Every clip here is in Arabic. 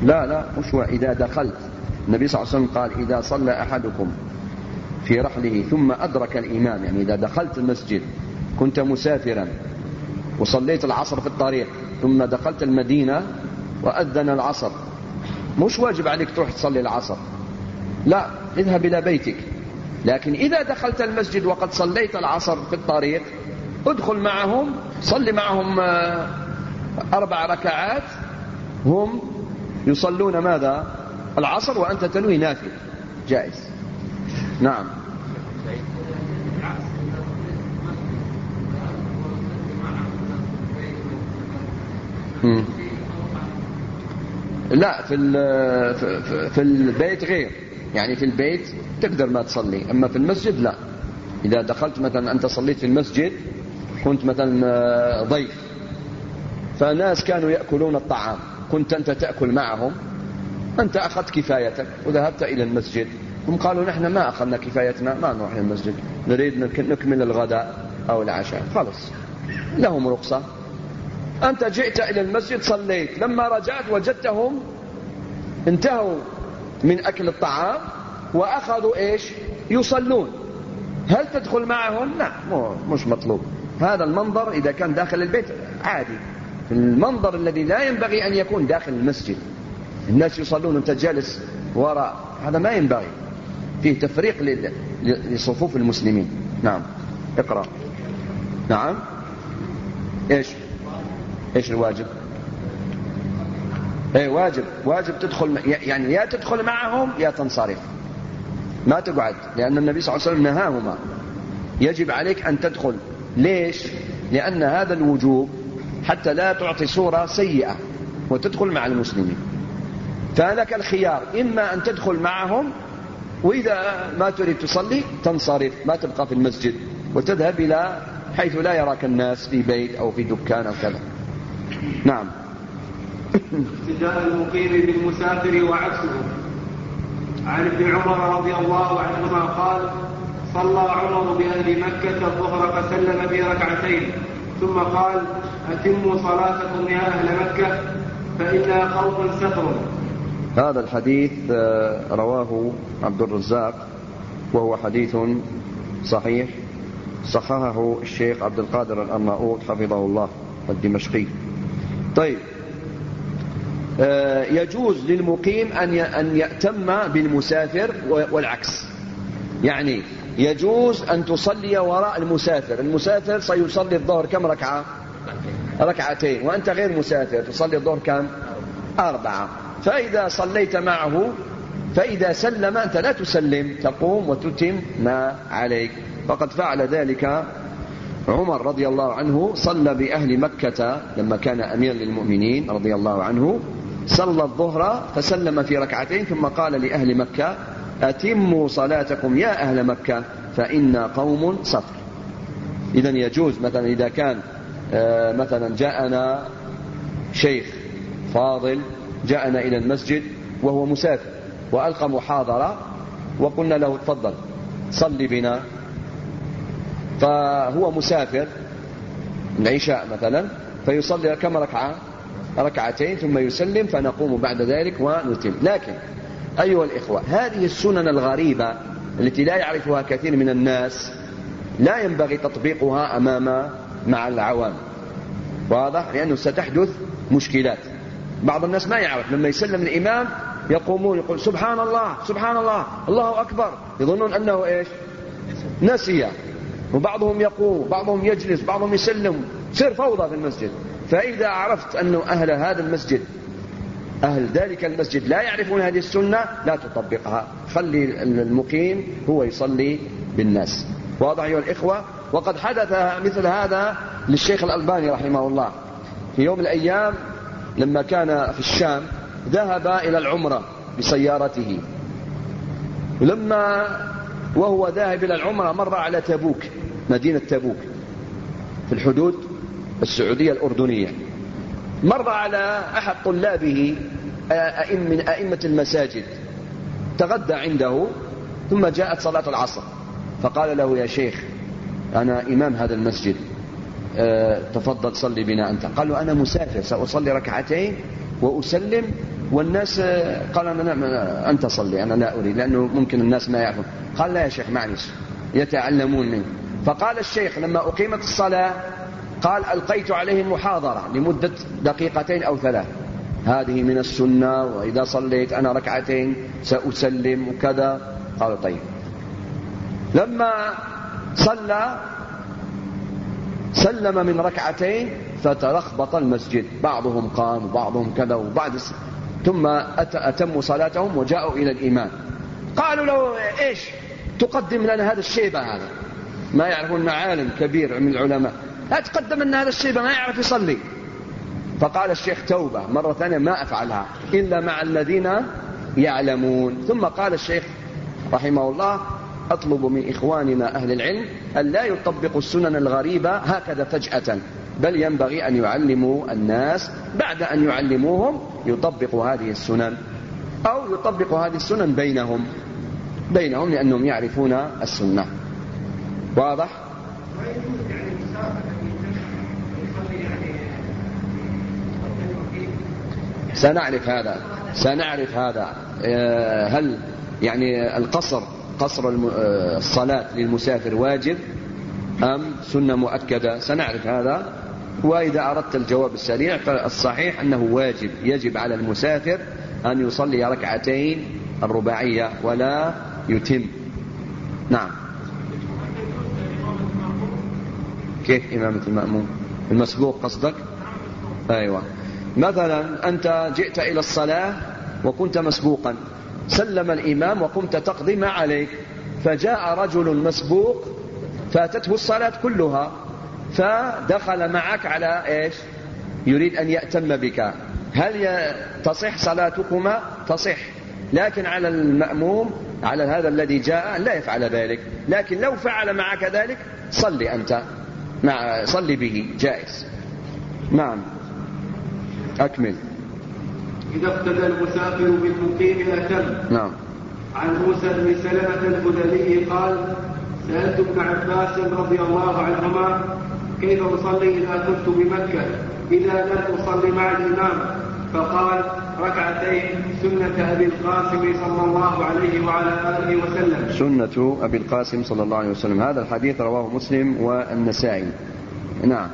لا مش إذا دخلت. النبي صلى الله عليه وسلم قال إذا صلى أحدكم في رحله ثم أدرك الإمام، يعني إذا دخلت المسجد كنت مسافرا وصليت العصر في الطريق ثم دخلت المدينة وأذن العصر، مش واجب عليك تروح تصلي العصر، لا، اذهب إلى بيتك. لكن إذا دخلت المسجد وقد صليت العصر في الطريق ادخل معهم، صلي معهم 4 ركعات، هم يصلون ماذا؟ العصر، وأنت تنوي نافل، جائز. نعم. لا، في البيت غير، يعني في البيت تقدر ما تصلي، أما في المسجد لا. إذا دخلت مثلا أنت صليت في المسجد، كنت مثلا ضيف، فناس كانوا يأكلون الطعام، كنت أنت تأكل معهم، أنت أخذت كفايتك وذهبت إلى المسجد، هم قالوا نحن ما أخذنا كفايتنا، ما نروح للمسجد، نريد نكمل الغداء أو العشاء، خلص لهم رخصة. أنت جئت إلى المسجد صليت، لما رجعت وجدتهم انتهوا من أكل الطعام وأخذوا إيش؟ يصلون، هل تدخل معهم؟ لا، مش مطلوب. هذا المنظر إذا كان داخل البيت عادي. المنظر الذي لا ينبغي أن يكون داخل المسجد، الناس يصلون وانت جالس وراء، هذا ما ينبغي، فيه تفريق لصفوف المسلمين. نعم. اقرأ. نعم. ايش الواجب؟ واجب تدخل، يعني يا تدخل معهم يا تنصرف، ما تقعد، لأن النبي صلى الله عليه وسلم نهاهما. يجب عليك أن تدخل. ليش؟ لأن هذا الوجوب حتى لا تعطي صورة سيئة وتدخل مع المسلمين. فلك الخيار، إما أن تدخل معهم، وإذا ما تريد تصلي تنصرف، ما تبقى في المسجد وتذهب إلى حيث لا يراك الناس، في بيت أو في دكان أو كذا. نعم. اقتداء المقيم بالمسافر وعكسه. عن ابن عمر رضي الله عنهما قال: صلى عمر بأهل مكة الظهر فسلم في ركعتين، ثم قال: أتموا صلاتكم يا أهل مكة فإنا قوم سفر. هذا الحديث رواه عبد الرزاق وهو حديث صحيح، صححه الشيخ عبد القادر الأرناؤوط حفظه الله الدمشقي. طيب، يجوز للمقيم أن يأتم بالمسافر والعكس، يعني يجوز أن تصلي وراء المسافر. المسافر سيصلي الظهر كم ركعة؟ 2، وأنت غير مسافر تصلي الظهر كم؟ 4. فإذا صليت معه، فإذا سلم أنت لا تسلم، تقوم وتتم ما عليك. فقد فعل ذلك عمر رضي الله عنه، صلى بأهل مكة لما كان أمير للمؤمنين رضي الله عنه، صلى الظهر فسلم في 2 ثم قال لأهل مكة: أتموا صلاتكم يا أهل مكة فإنا قوم سفر. إذن يجوز مثلا إذا كان مثلا جاءنا شيخ فاضل جاءنا إلى المسجد وهو مسافر وألقى محاضرة وقلنا له: تفضل صلي بنا، فهو مسافر العشاء مثلا، فيصلي كم ركعة؟ 2 ثم يسلم، فنقوم بعد ذلك ونتم. لكن أيها الإخوة، هذه السنن الغريبة التي لا يعرفها كثير من الناس لا ينبغي تطبيقها مع العوام، واضح؟ لأنه ستحدث مشكلات. بعض الناس ما يعرف، لما يسلم الإمام يقومون يقول: سبحان الله سبحان الله الله أكبر، يظنون أنه إيش؟ نسي. وبعضهم يقوم، بعضهم يجلس، بعضهم يسلم، تصير فوضى في المسجد. فإذا عرفت أنه أهل هذا المسجد، أهل ذلك المسجد لا يعرفون هذه السنة، لا تطبقها، خلي المقيم هو يصلي بالناس. واضح أيها الإخوة؟ وقد حدث مثل هذا للشيخ الألباني رحمه الله في يوم من الأيام لما كان في الشام، ذهب إلى العمرة بسيارته، ولما وهو ذاهب إلى العمرة مر على تبوك، مدينة تبوك في الحدود السعودية الأردنية، مر على أحد طلابه من أئمة المساجد، تغدى عنده، ثم جاءت صلاة العصر، فقال له: يا شيخ أنا إمام هذا المسجد، تفضل صلي بنا أنت. قال له: أنا مسافر، سأصلي 2 وأسلم والناس قال أنا أنت صلي أنا لا أريد، لأنه ممكن الناس ما يعرفون. قال لا يا شيخ معلش يتعلمون منه. فقال الشيخ لما أقيمت الصلاة قال ألقيت عليهم محاضرة لمدة 2 أو 3 هذه من السنة، وإذا صليت أنا 2 ركعتين سأسلم وكذا. قالوا طيب. لما صلى سلم من 2 ركعتين فتلخبط المسجد، بعضهم قام وبعضهم كذا، ثم أتموا صلاتهم وجاءوا إلى الإمام. قالوا له إيش تقدم لنا هذا الشيبة؟ هذا ما يعرفون، عالم كبير من العلماء، لا تقدم لنا هذا الشيبة ما يعرف يصلي. فقال الشيخ توبة مرة ثانية ما أفعلها إلا مع الذين يعلمون. ثم قال الشيخ رحمه الله أطلب من إخواننا أهل العلم أن لا يطبقوا السنن الغريبة هكذا فجأة، بل ينبغي أن يعلموا الناس، بعد أن يعلموهم يطبقوا هذه السنن، أو يطبقوا هذه السنن بينهم لأنهم يعرفون السنة. واضح؟ سنعرف هذا. هل يعني قصر الصلاة للمسافر واجب أم سنة مؤكدة؟ سنعرف هذا. وإذا أردت الجواب السريع فالصحيح أنه واجب، يجب على المسافر أن يصلي 2 ركعتين الرباعية ولا يتم. نعم. كيف إمامة المأموم؟ المسبوق قصدك؟ أيوة. مثلا أنت جئت إلى الصلاة وكنت مسبوقا، سلم الإمام وقمت تقضي ما عليك، فجاء رجل مسبوق فاتته الصلاة كلها، فدخل معك على إيش؟ يريد أن يأتم بك. هل تصح صلاتكما؟ تصح، لكن على المأموم، على هذا الذي جاء، لا يفعل ذلك. لكن لو فعل معك ذلك صلي أنت، صلي به، جائز. نعم أكمل. إذا اقتدى المسافر بالمقيم أتم. نعم. عن موسى بن سلمة الخدري قال سألت ابن عباس رضي الله عنهما كيف أصلي إذا كنت بمكة إذا لم أصلي مع الإمام؟ فقال 2 ركعتين سنة أبي القاسم صلى الله عليه وعلى آله وسلم. سنة أبي القاسم صلى الله عليه وسلم. هذا الحديث رواه مسلم والنسائي. نعم.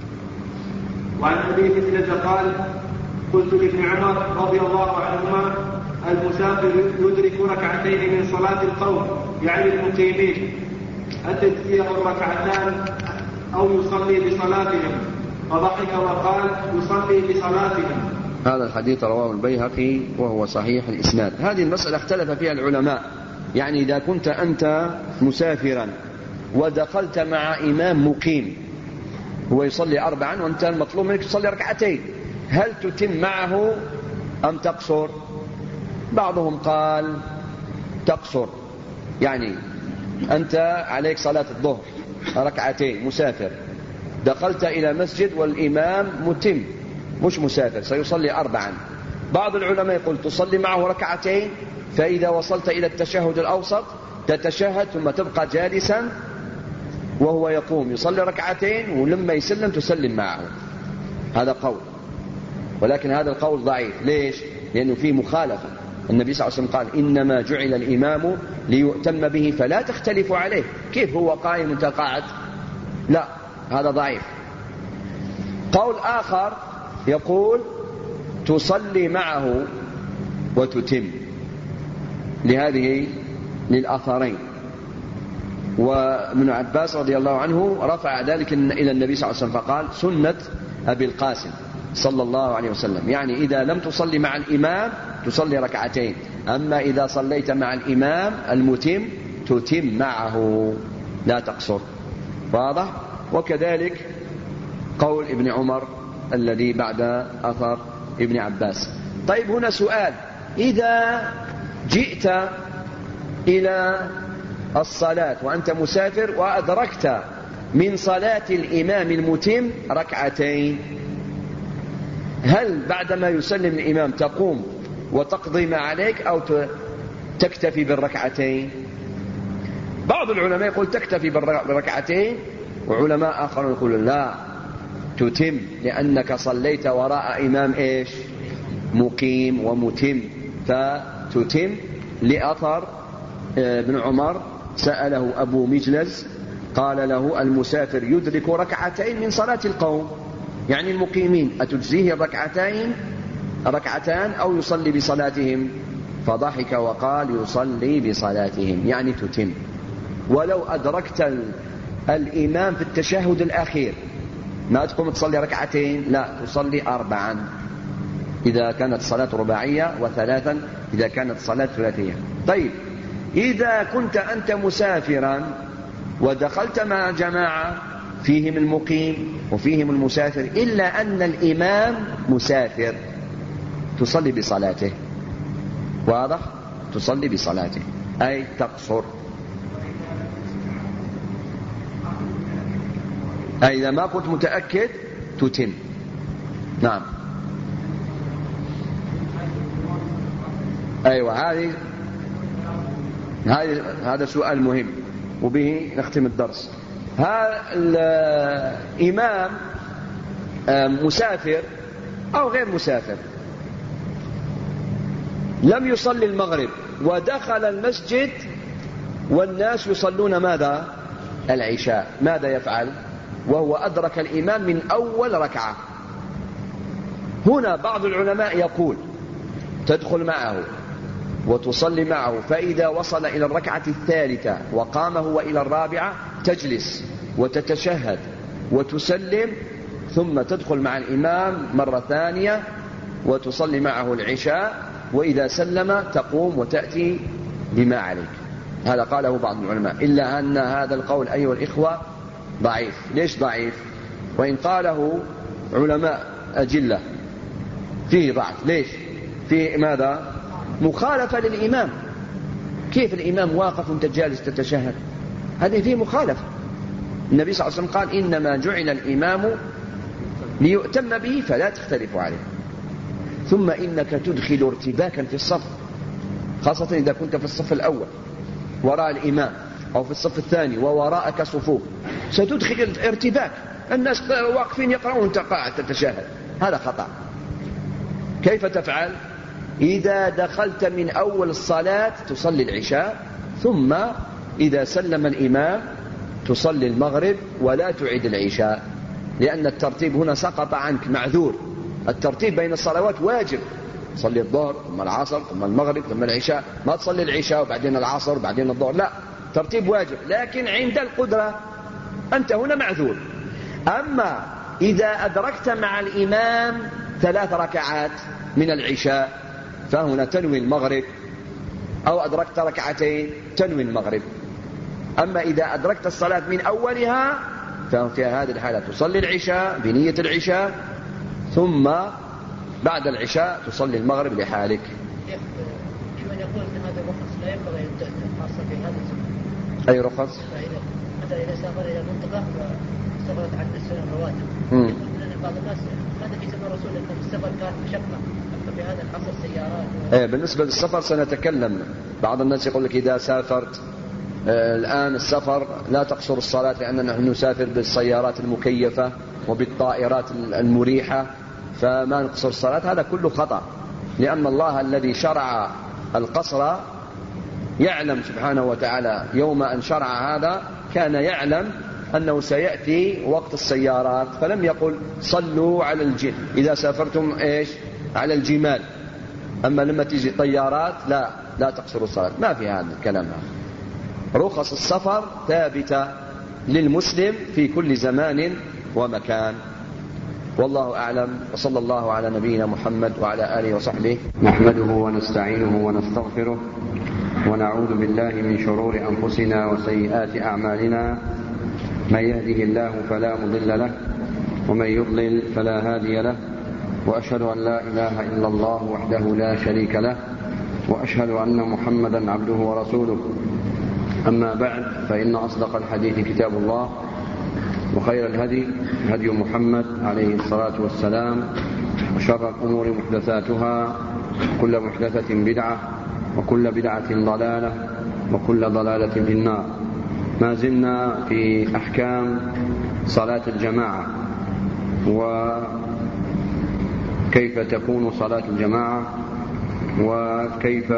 وعن أبي مثلة قال قلت لابن عمر رضي الله عنهما المسافر يدرك 2 ركعتين من صلاة القوم يعني المقيمين، أتجزيه 2 ركعتان أو يصلي بصلاتهم؟ فضحك وقال يصلي بصلاتهم. هذا الحديث رواه البيهقي وهو صحيح الإسناد. هذه المسألة اختلف فيها العلماء، يعني إذا كنت أنت مسافرا ودخلت مع إمام مقيم هو يصلي 4 وأنت المطلوب منك تصلي 2 ركعتين، هل تتم معه أم تقصر؟ بعضهم قال تقصر، يعني أنت عليك صلاة الظهر 2 ركعتين مسافر، دخلت إلى مسجد والإمام متم مش مسافر سيصلي 4. بعض العلماء يقول تصلي معه 2 ركعتين، فإذا وصلت إلى التشهد الأوسط تتشهد ثم تبقى جالسا وهو يقوم يصلي 2 ركعتين، ولما يسلم تسلم معه. هذا قول، ولكن هذا القول ضعيف. ليش؟ لأنه فيه مخالفة. النبي صلى الله عليه وسلم قال إنما جعل الإمام ليؤتم به فلا تختلفوا عليه. كيف هو قائم وانت قاعد؟ لا، هذا ضعيف. قول آخر يقول تصلي معه وتتم، للأثرين. وابن عباس رضي الله عنه رفع ذلك إلى النبي صلى الله عليه وسلم فقال سنة أبي القاسم صلى الله عليه وسلم، يعني إذا لم تصلي مع الإمام تصلي 2 ركعتين، أما إذا صليت مع الإمام المتم تتم معه لا تقصر. واضح؟ وكذلك قول ابن عمر الذي بعد أثر ابن عباس. طيب هنا سؤال، إذا جئت إلى الصلاة وأنت مسافر وأدركت من صلاة الإمام المتم 2 ركعتين، هل بعدما يسلم الإمام تقوم وتقضي ما عليك أو تكتفي بال2 ركعتين؟ بعض العلماء يقول تكتفي بال2 ركعتين، وعلماء آخرون يقولون لا، تتم، لأنك صليت وراء إمام إيش؟ مقيم ومتم، فتتم لأثر ابن عمر سأله أبو مجلز قال له المسافر يدرك ركعتين من صلاة القوم، يعني المقيمين أتجزيه ركعتان أو يصلي بصلاتهم؟ فضحك وقال يصلي بصلاتهم، يعني تتم. ولو أدركت الإمام في التشهد الأخير ما تقوم تصلي ركعتين، لا تصلي 4 إذا كانت صلاة رباعية و3 إذا كانت صلاة ثلاثية. طيب إذا كنت أنت مسافرا ودخلت مع جماعة فيهم المقيم وفيهم المسافر إلا أن الإمام مسافر، تصلي بصلاته، واضح؟ تصلي بصلاته أي تقصر. أي إذا ما كنت متأكد تتم. نعم. أيوة، هذا سؤال مهم وبه نختم الدرس. هذا الإمام مسافر أو غير مسافر لم يصلي المغرب ودخل المسجد والناس يصلون ماذا؟ العشاء، ماذا يفعل وهو أدرك الإمام من أول ركعة؟ هنا بعض العلماء يقول تدخل معه وتصلي معه، فإذا وصل إلى الركعة الثالثة وقام هو إلى الرابعة تجلس وتتشهد وتسلم، ثم تدخل مع الإمام مرة ثانية وتصلي معه العشاء، وإذا سلم تقوم وتأتي بما عليك. هذا قاله بعض العلماء، إلا أن هذا القول أيها الإخوة ضعيف. ليش ضعيف؟ وإن قاله علماء أجلة فيه ضعف. ليش؟ فيه ماذا؟ مخالفة للإمام. كيف الإمام واقف وانت جالس تتشهد؟ هذه فيه مخالفة. النبي صلى الله عليه وسلم قال إنما جعل الإمام ليؤتم به فلا تختلفوا عليه. ثم إنك تدخل ارتباكا في الصف، خاصة إذا كنت في الصف الأول وراء الإمام أو في الصف الثاني ووراءك صفوف، ستدخل ارتباك، الناس واقفين يقرؤون وانت قاعد تتشهد، هذا خطأ. كيف تفعل؟ إذا دخلت من أول الصلاة تصلي العشاء، ثم إذا سلم الإمام تصلي المغرب ولا تعيد العشاء، لأن الترتيب هنا سقط عنك، معذور. الترتيب بين الصلوات واجب، تصلي الظهر ثم العصر ثم المغرب ثم العشاء، ما تصلي العشاء وبعدين العصر وبعدين الظهر، لا، ترتيب واجب. لكن عند القدرة أنت هنا معذور. أما إذا أدركت مع الإمام 3 ركعات من العشاء فهنا تنوي المغرب، أو أدركت 2 ركعتين تنوي المغرب. أما إذا أدركت الصلاة من أولها ففي هذه الحالة تصلي العشاء بنية العشاء، ثم بعد العشاء تصلي المغرب لحالك. من يقول أن هذا الرخص لا ينبغي أن تخصص في هذا الزمن. أي رخص؟ مثلا إذا سافر إلى منطقة سافرت عن السنة الرواتب، يقول أن بعض الناس هذا في زمن الرسول أن السفر كان مشقة، في هذا الحصر السيارات. بالنسبة للسفر سنتكلم. بعض الناس يقول لك إذا سافرت الآن السفر لا تقصر الصلاة لأننا نحن نسافر بالسيارات المكيفة وبالطائرات المريحة فما نقصر الصلاة. هذا كله خطأ، لأن الله الذي شرع القصر يعلم سبحانه وتعالى يوم أن شرع هذا كان يعلم أنه سيأتي وقت السيارات، فلم يقل صلوا على إذا سافرتم على الجمال. أما لما تيجي طيارات لا تقصر الصلاة، ما في هذا الكلام. رخص السفر ثابتة للمسلم في كل زمان ومكان. والله أعلم، وصلى الله على نبينا محمد وعلى آله وصحبه. نحمده ونستعينه ونستغفره ونعوذ بالله من شرور أنفسنا وسيئات أعمالنا، من يهده الله فلا مضل له ومن يضلل فلا هادي له، وأشهد أن لا إله إلا الله وحده لا شريك له، وأشهد أن محمدا عبده ورسوله. أما بعد، فإن أصدق الحديث كتاب الله، وخير الهدي هدي محمد عليه الصلاة والسلام، وشر الأمور محدثاتها، كل محدثة بدعة، وكل بدعة ضلالة، وكل ضلالة في النار. ما زلنا في أحكام صلاة الجماعة، كيف تكون صلاة الجماعة وكيف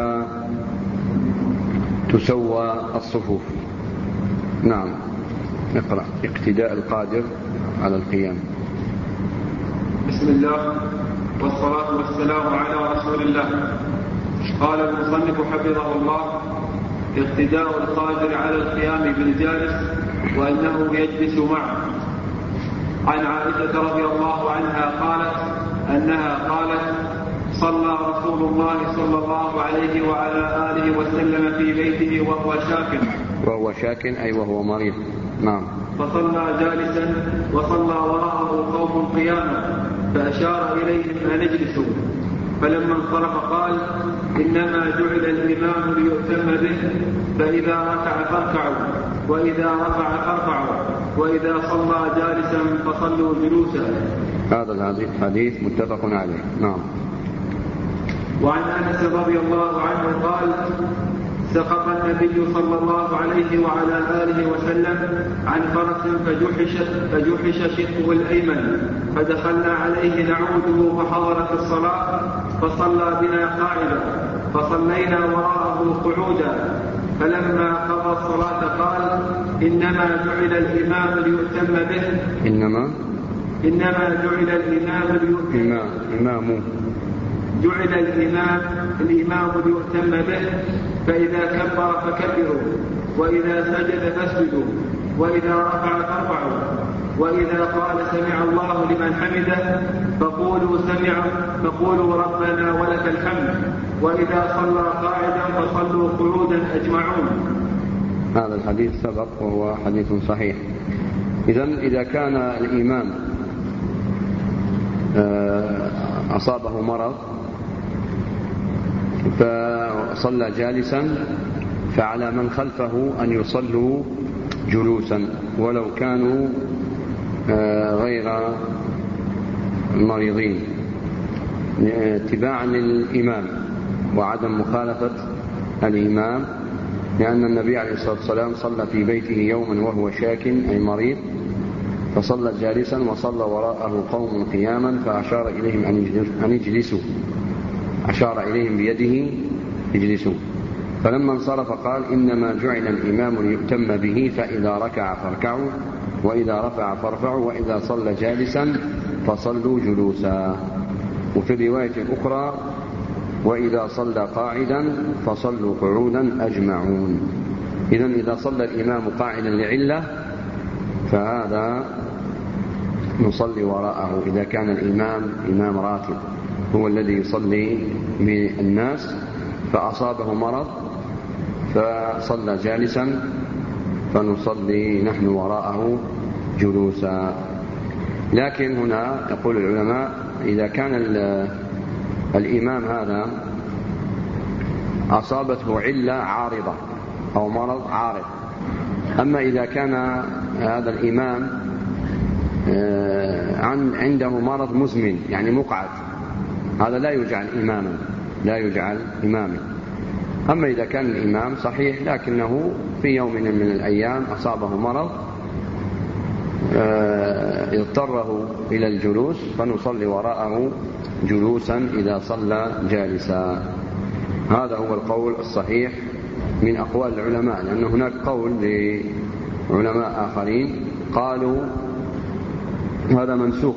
تسوى الصفوف. نعم، اقرأ. اقتداء القادر على القيام. بسم الله والصلاة والسلام على رسول الله. قال المصنف حفظه الله: اقتداء القادر على القيام بالجالس وأنه يجلس معه. عن عائشة رضي الله عنها قالت أنها قالت: صلى رسول الله صلى الله عليه وعلى آله وسلم في بيته وهو شاك أي وهو مريض. نعم. فصلى جالسا وصلى وراءه قوم قياما فأشار إليهم أن اجلسوا، فلما انصرف قال: إنما جعل الإمام ليؤتم به، فإذا ركع فاركعوا وإذا رفع فارفعوا وإذا صلى جالسا فصلوا جلوسا. هذا الحديث متفق عليه. نعم. وعن أنس رضي الله عنه قال: سقط النبي صلى الله عليه وعلى آله وسلم عن فرس فجحش شقه الأيمن، فدخلنا عليه نعوده فحضرت الصلاة فصلى بنا قاعدا، فصلينا وراءه قعودا، فلما قضى الصلاة قال: إنما جعل الإمام ليؤتم به. إنما جعل الإمام جعل الإمام ليؤتم به، فإذا كبر فكبروا، وإذا سجد فاسجدوا، وإذا رفع فارفعوا، وإذا قال سمع الله لمن حمده فقولوا ربنا ولك الحمد، وإذا صلى قاعدا فصلوا قعودا أجمعون. هذا الحديث سبق وهو حديث صحيح. إذا كان الإمام أصابه مرض فصلى جالسا، فعلى من خلفه أن يصلوا جلوسا ولو كانوا غير مريضين، اتباعا للإمام وعدم مخالفة الإمام، لأن النبي عليه الصلاة والسلام صلى في بيته يوما وهو شاك أي مريض، فصلى جالسا وصلى وراءه قوم قياما فأشار إليهم أن يجلسوا، أشار إليهم بيده اجلسوا، فلما انصرف قال: إنما جعل الإمام ليؤتم به، فإذا ركع فاركعوا وإذا رفع فارفعوا وإذا صلى جالسا فصلوا جلوسا. وفي الرواية الأخرى: وإذا صلى قاعدا فصلوا قعودا أجمعون. إذا صلى الإمام قاعدا لعلة فهذا نصلي وراءه. إذا كان الإمام إمام راتب هو الذي يصلي بالناس فأصابه مرض فصلى جالسا فنصلي نحن وراءه جلوسا. لكن هنا يقول العلماء: إذا كان الإمام هذا أصابته علة عارضة أو مرض عارض، أما إذا كان هذا الإمام عنده مرض مزمن يعني مقعد، هذا لا يجعل إماما. أما إذا كان الإمام صحيح لكنه في يوم من الأيام أصابه مرض اضطره إلى الجلوس فنصلي وراءه جلوسا إذا صلى جالسا. هذا هو القول الصحيح من أقوال العلماء، لأن هناك قول لعلماء آخرين قالوا هذا منسوخ،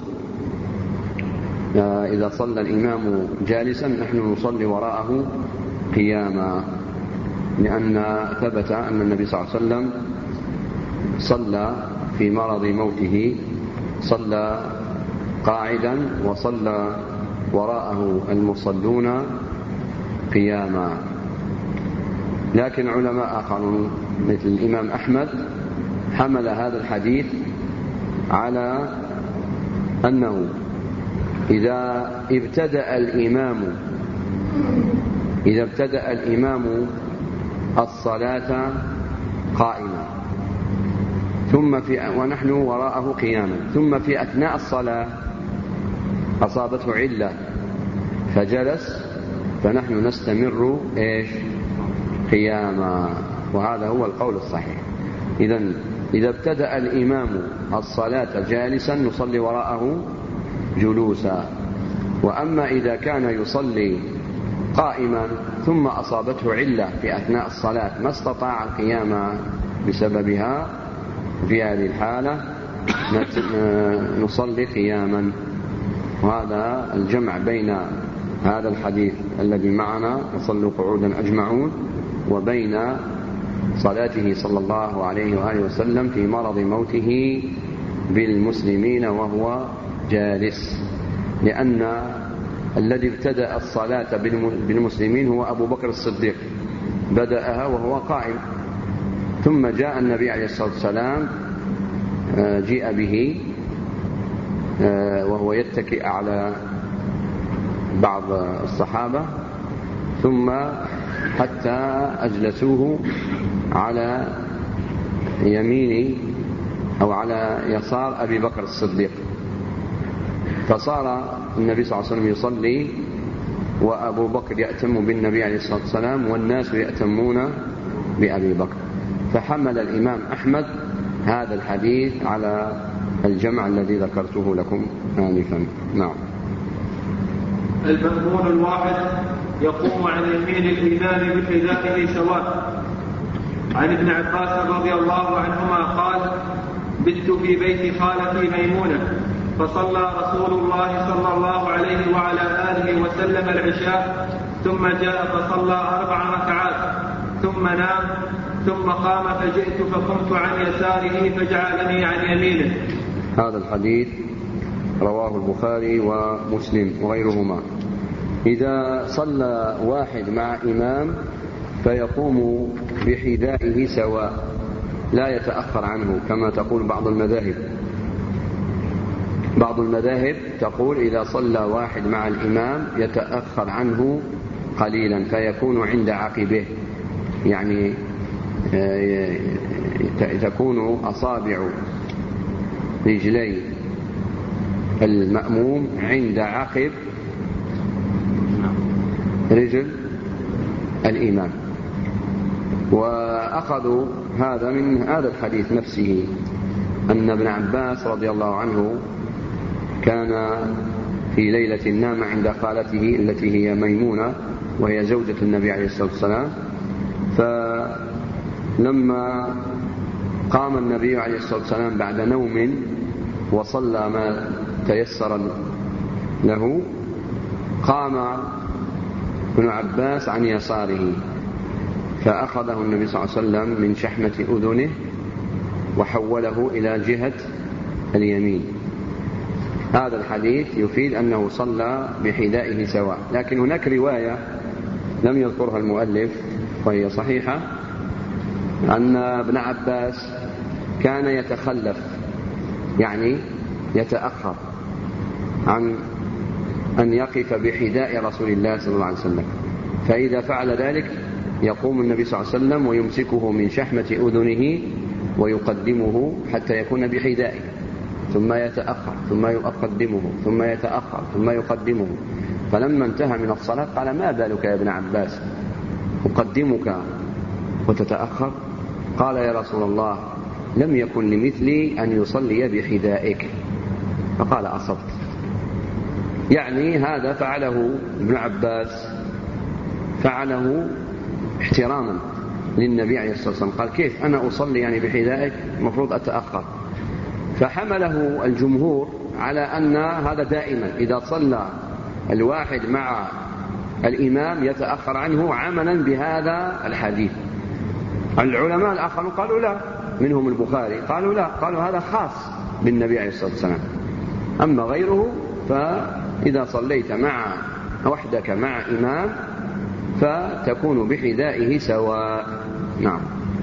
إذا صلى الإمام جالسا نحن نصلي وراءه قياما، لأن ثبت أن النبي صلى الله عليه وسلم صلى في مرض موته صلى قاعدا وصلى وراءه المصلون قياما. لكن علماء آخرون مثل الإمام أحمد حمل هذا الحديث على أنه إذا ابتدأ الإمام الصلاة قائما ونحن وراءه قياما، ثم في أثناء الصلاة أصابته علة فجلس، فنحن نستمر قياما، وهذا هو القول الصحيح. إذا ابتدأ الإمام الصلاة جالسا نصلي وراءه جلوسا، وأما إذا كان يصلي قائما ثم أصابته علة في أثناء الصلاة ما استطاع القيام بسببها، في هذه الحالة نصلي قياما. وهذا الجمع بين هذا الحديث الذي معنا وصلوا قعودا أجمعون وبين صلاته صلى الله عليه وآله وسلم في مرض موته بالمسلمين وهو جالس، لأن الذي ابتدأ الصلاة بالمسلمين هو أبو بكر الصديق، بدأها وهو قائم، ثم جاء النبي عليه الصلاة والسلام جيء به وهو يتكئ على بعض الصحابة، ثم حتى أجلسوه على يمين أو على يسار أبي بكر الصديق، فصار النبي صلى الله عليه وسلم يصلي وأبو بكر يأتم بالنبي عليه الصلاة والسلام والناس يأتمون بأبي بكر. فحمل الإمام أحمد هذا الحديث على الجمع الذي ذكرته لكم آنفا. نعم. المأمون الواحد يقوم عن يمين الإمام بحذائه سواء. عن ابن عباس رضي الله عنهما قال: بت في بيت خالتي ميمونة فصلى رسول الله صلى الله عليه وعلى آله وسلم العشاء، ثم جاء فصلى 4 ركعات ثم نام، ثم قام فجئت فقمت عن يساره فجعلني عن يمينه. هذا الحديث رواه البخاري ومسلم وغيرهما. إذا صلى واحد مع إمام فيقوم بحذائه سواء لا يتأخر عنه كما تقول بعض المذاهب. بعض المذاهب تقول إذا صلى واحد مع الإمام يتأخر عنه قليلا فيكون عند عقبه، يعني تكون أصابع رجلي المأموم عند عقب رجل الإمام. وأخذوا هذا من هذا الحديث نفسه، أن ابن عباس رضي الله عنه كان في ليلة نام عند خالته التي هي ميمونة وهي زوجة النبي عليه الصلاة والسلام، فلما قام النبي عليه الصلاة والسلام بعد نوم وصلى ما تيسر له، قام ابن عباس عن يساره فأخذه النبي صلى الله عليه وسلم من شحمة أذنه وحوله إلى جهة اليمين. هذا الحديث يفيد أنه صلى بحذائه سواء، لكن هناك رواية لم يذكرها المؤلف وهي صحيحة، أن ابن عباس كان يتخلف، يعني يتأخر عن أن يقف بحذاء رسول الله صلى الله عليه وسلم، فإذا فعل ذلك يقوم النبي صلى الله عليه وسلم ويمسكه من شحمة أذنه ويقدمه حتى يكون بحذائه، ثم يتأخر ثم يقدمه ثم يتأخر ثم يقدمه. فلما انتهى من الصلاة قال: ما بالك يا ابن عباس أقدمك وتتأخر؟ قال: يا رسول الله لم يكن لمثلي أن يصلي بحذائك. فقال: أصبت. يعني هذا فعله ابن عباس، فعله احتراما للنبي عليه الصلاة والسلام، قال: كيف أنا أصلي يعني بحذائك؟ المفروض أتأخر. فحمله الجمهور على أن هذا دائما إذا صلى الواحد مع الإمام يتأخر عنه عملا بهذا الحديث. العلماء الآخرون قالوا لا، منهم البخاري قالوا لا، قالوا هذا خاص بالنبي عليه الصلاة والسلام، أما غيره فإذا صليت مع وحدك مع إمام فتكون بحذائه سواء. نعم.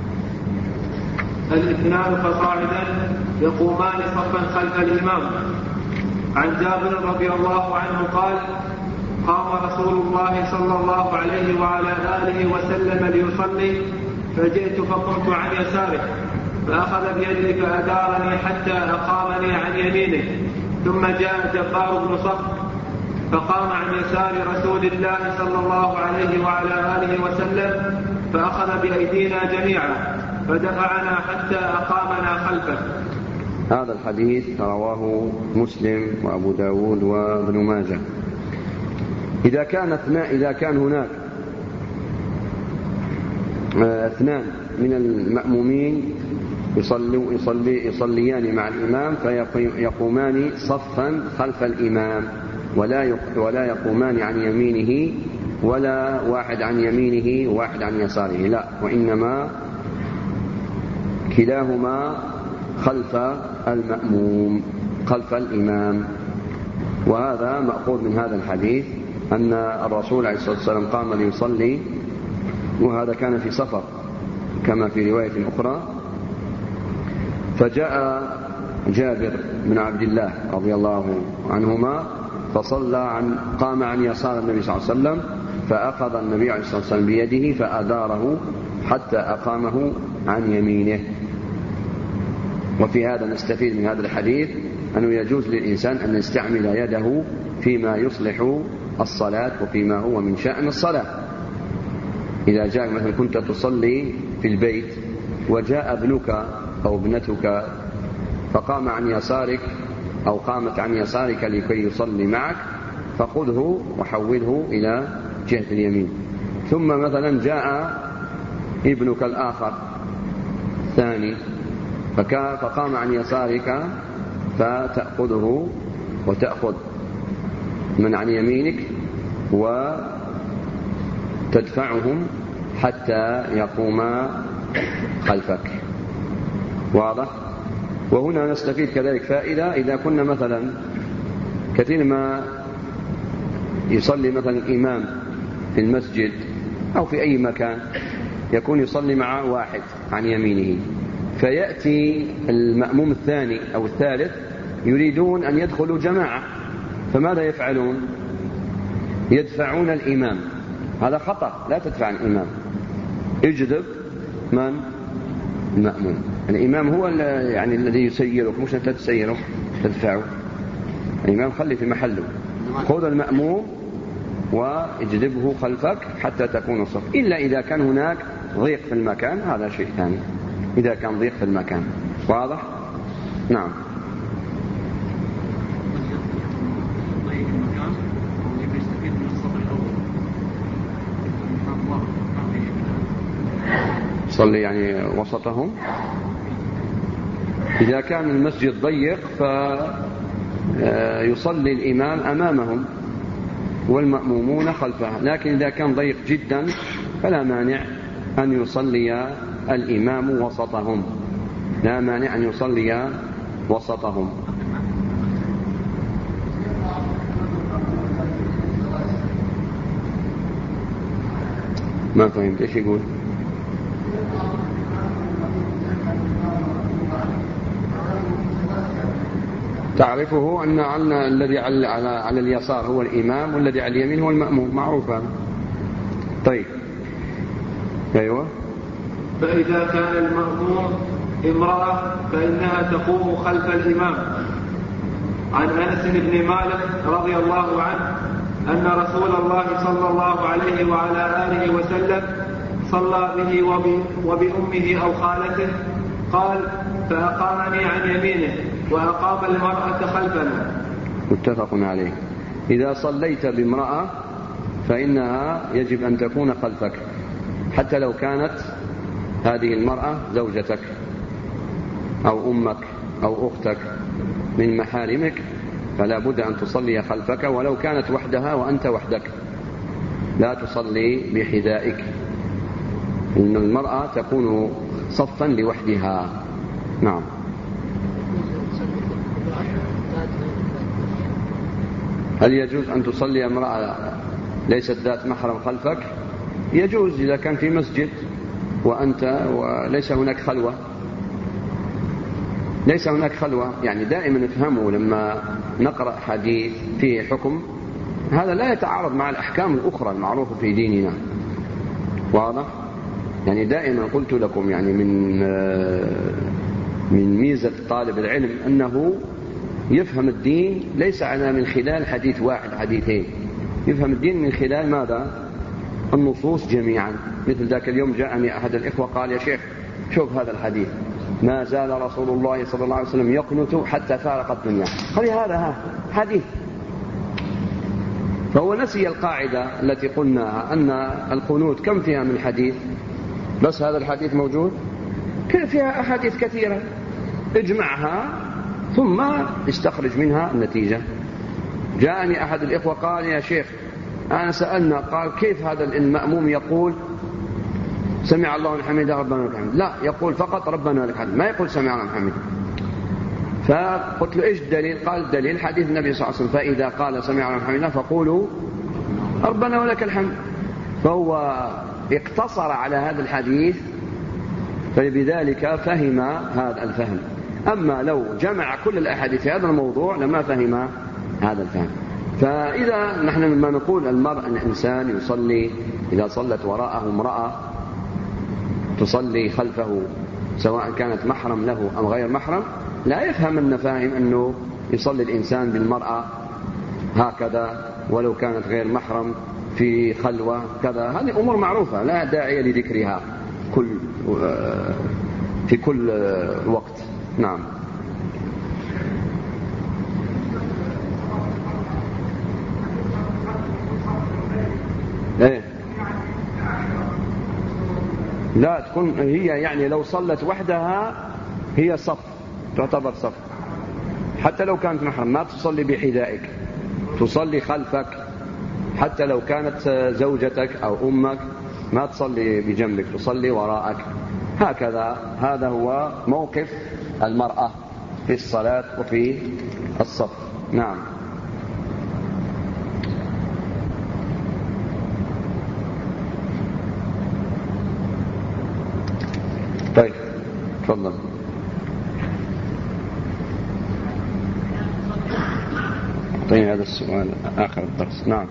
الاثنان فصاعدا يقومان صفا خلف الإمام. عن جابر رضي الله عنه قال: قام رسول الله صلى الله عليه وعلى آله وسلم ليصلي، فجئت فقمت عن يساره فأخذ بيدي فأدارني حتى أقامني عن يمينه، ثم جاء جبار بن صخر فقام عن يسار رسول الله صلى الله عليه وعلى آله وسلم فأخذ بأيدينا جميعا فدفعنا حتى أقامنا خلفه. هذا الحديث رواه مسلم وأبو داود وابن ماجه. إذا كان هناك اثنان من المأمومين يصليان مع الإمام فيقومان صفا خلف الإمام ولا يقومان عن يمينه ولا واحد عن يمينه وواحد عن يساره، لا، وإنما كلاهما خلف المأموم خلف الإمام. وهذا مأخوذ من هذا الحديث أن الرسول عليه الصلاة والسلام قام ليصلي، وهذا كان في سفر كما في رواية أخرى، فجاء جابر بن عبد الله رضي الله عنهما قام عن يسار النبي صلى الله عليه وسلم، فأخذ النبي عليه الصلاة والسلام بيده فأداره حتى أقامه عن يمينه. وفي هذا نستفيد من هذا الحديث أنه يجوز للإنسان أن يستعمل يده فيما يصلح الصلاة وفيما هو من شأن الصلاة. إذا جاء مثلا كنت تصلي في البيت وجاء ابنك أو ابنتك فقام عن يسارك أو قامت عن يسارك لكي يصلي معك، فخذه وحوله إلى جهة اليمين. ثم مثلا جاء ابنك الآخر الثاني فقام عن يسارك، فتأخذه وتأخذ من عن يمينك وتدفعهم حتى يقوما خلفك. واضح؟ وهنا نستفيد كذلك فائدة، إذا كنا مثلا كثير ما يصلي مثلا الإمام في المسجد أو في أي مكان يكون يصلي مع واحد عن يمينه، فيأتي المأموم الثاني أو الثالث يريدون أن يدخلوا جماعة، فماذا يفعلون؟ يدفعون الإمام. هذا خطأ، لا تدفع الإمام، اجذب من؟ المأموم. الإمام هو يعني الذي يسيرك، مش أنت تسيره تدفعه. الإمام خلي في محله، خذ المأموم واجذبه خلفك حتى تكون صف، إلا إذا كان هناك ضيق في المكان، هذا شيء ثاني، إذا كان ضيق في المكان. واضح؟ نعم. صلي يعني وسطهم. إذا كان المسجد ضيق فيصلي الإمام أمامهم والمأمومون خلفه، لكن إذا كان ضيق جدا فلا مانع أن يصلي الإمام وسطهم، لا مانع أن يصلي وسطهم. ما فهمت إيش يقول؟ تعرفه أن الذي على اليسار هو الإمام والذي على اليمين هو المأموم، معروف هذا. طيب، أيوة. فإذا كان المأموم امرأة فإنها تقوم خلف الإمام. عن أنس بن مالك رضي الله عنه أن رسول الله صلى الله عليه وعلى آله وسلم صلى به وبأمه أو خالته، قال: فأقامني عن يمينه وأقام المرأة خلفنا. متفق عليه. إذا صليت بامرأة فإنها يجب أن تكون خلفك، حتى لو كانت هذه المرأة زوجتك أو أمك أو أختك من محارمك، فلا بد أن تصلي خلفك، ولو كانت وحدها وأنت وحدك لا تصلي بحذائك، إن المرأة تكون صفا لوحدها. نعم. هل يجوز أن تصلي امرأة ليست ذات محرم خلفك؟ يجوز إذا كان في مسجد وأنت وليس هناك خلوة. ليس هناك خلوة، يعني دائما نفهمه لما نقرأ حديث فيه حكم، هذا لا يتعارض مع الأحكام الأخرى المعروفة في ديننا. واضح؟ يعني دائما قلت لكم يعني من ميزة طالب العلم أنه يفهم الدين ليس على من خلال حديث واحد حديثين، يفهم الدين من خلال ماذا؟ النصوص جميعا. مثل ذاك اليوم جاءني أحد الإخوة قال: يا شيخ شوف هذا الحديث، ما زال رسول الله صلى الله عليه وسلم يقنت حتى فارق الدنيا. قال: هذا حديث فهو نسي القاعدة التي قلناها أن القنوت كم فيها من حديث؟ بس هذا الحديث موجود؟ فيها أحاديث كثيرة، اجمعها ثم استخرج منها النتيجة. جاءني أحد الإخوة قال يا شيخ أنا سألنا، قال كيف هذا المأموم يقول سمع الله لمن حمده ربنا ولك الحمد؟ لا، يقول فقط ربنا ولك الحمد، ما يقول سمع الله لمن حمده. فقلت له إيش الدليل؟ قال الدليل حديث النبي صلى الله عليه وسلم فإذا قال سمع الله لمن حمده فقولوا ربنا ولك الحمد. فهو اقتصر على هذا الحديث فبذلك فهم هذا الفهم. أما لو جمع كل الأحاديث في هذا الموضوع لما فهم هذا الفهم. فإذا نحن لما نقول المرء الإنسان يصلي إذا صلت وراءه امرأة تصلي خلفه سواء كانت محرم له أم غير محرم، لا يفهم النفاهم أنه يصلي الإنسان بالمرأة هكذا ولو كانت غير محرم في خلوة كذا. هذه أمور معروفة لا داعي لذكرها في كل وقت. نعم. ايه لا تكون هي يعني لو صلت وحدها هي صف، تعتبر صف حتى لو كانت محرم، ما تصلي بحذائك، تصلي خلفك. حتى لو كانت زوجتك أو أمك ما تصلي بجنبك، تصلي وراءك هكذا. هذا هو موقف المرأة في الصلاة وفي الصف. نعم. طيب تفضل. طيب هذا السؤال آخر الدرس. نعم.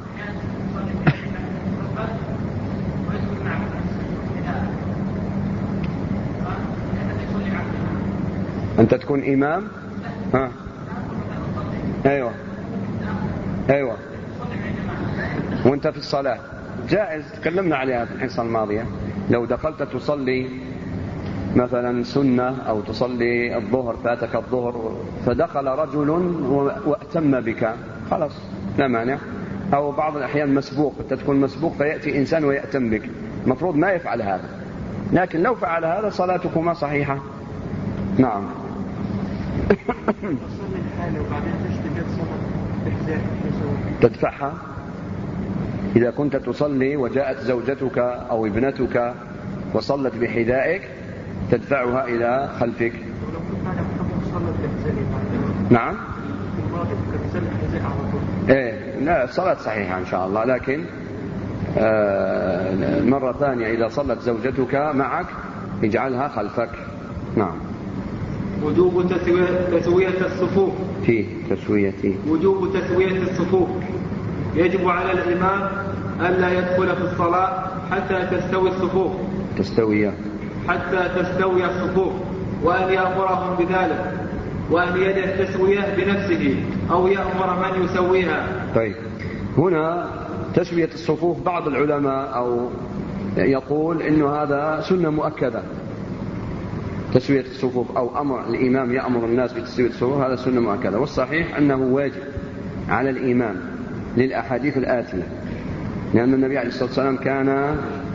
أنت تكون إمام؟ ها. أيوة أيوة. وأنت في الصلاة جائز، تكلمنا عليها في الحصة الماضية. لو دخلت تصلي مثلا سنة أو تصلي الظهر، فاتك الظهر فدخل رجل وأتم بك، خلاص لا مانع. أو بعض الأحيان مسبوق، أنت تكون مسبوق فيأتي إنسان ويأتم بك، المفروض ما يفعل هذا، لكن لو فعل هذا صلاتكما صحيحة. نعم. تدفعها إذا كنت تصلي وجاءت زوجتك أو ابنتك وصلت بحذائك تدفعها إلى خلفك. نعم. إيه لا، الصلاة صحيحة إن شاء الله، لكن مرة ثانية إذا صلت زوجتك معك اجعلها خلفك. نعم. وجوب تسوية الصفوف. وجوب تسوية الصفوف. يجب على الإمام ألا يدخل في الصلاة حتى تستوي الصفوف. حتى تستوي الصفوف، وأن يأمرهم بذلك، وأن يدع التسوية بنفسه أو يأمر من يسويها. طيب هنا تسوية الصفوف بعض العلماء أو يقول إنه هذا سنة مؤكدة، تسوية الصفوف أو أمر الإمام يأمر الناس بتسوية الصفوف، هذا سنة مؤكدة. والصحيح أنه واجب على الإمام للأحاديث الآتية، لأن النبي عليه الصلاة والسلام كان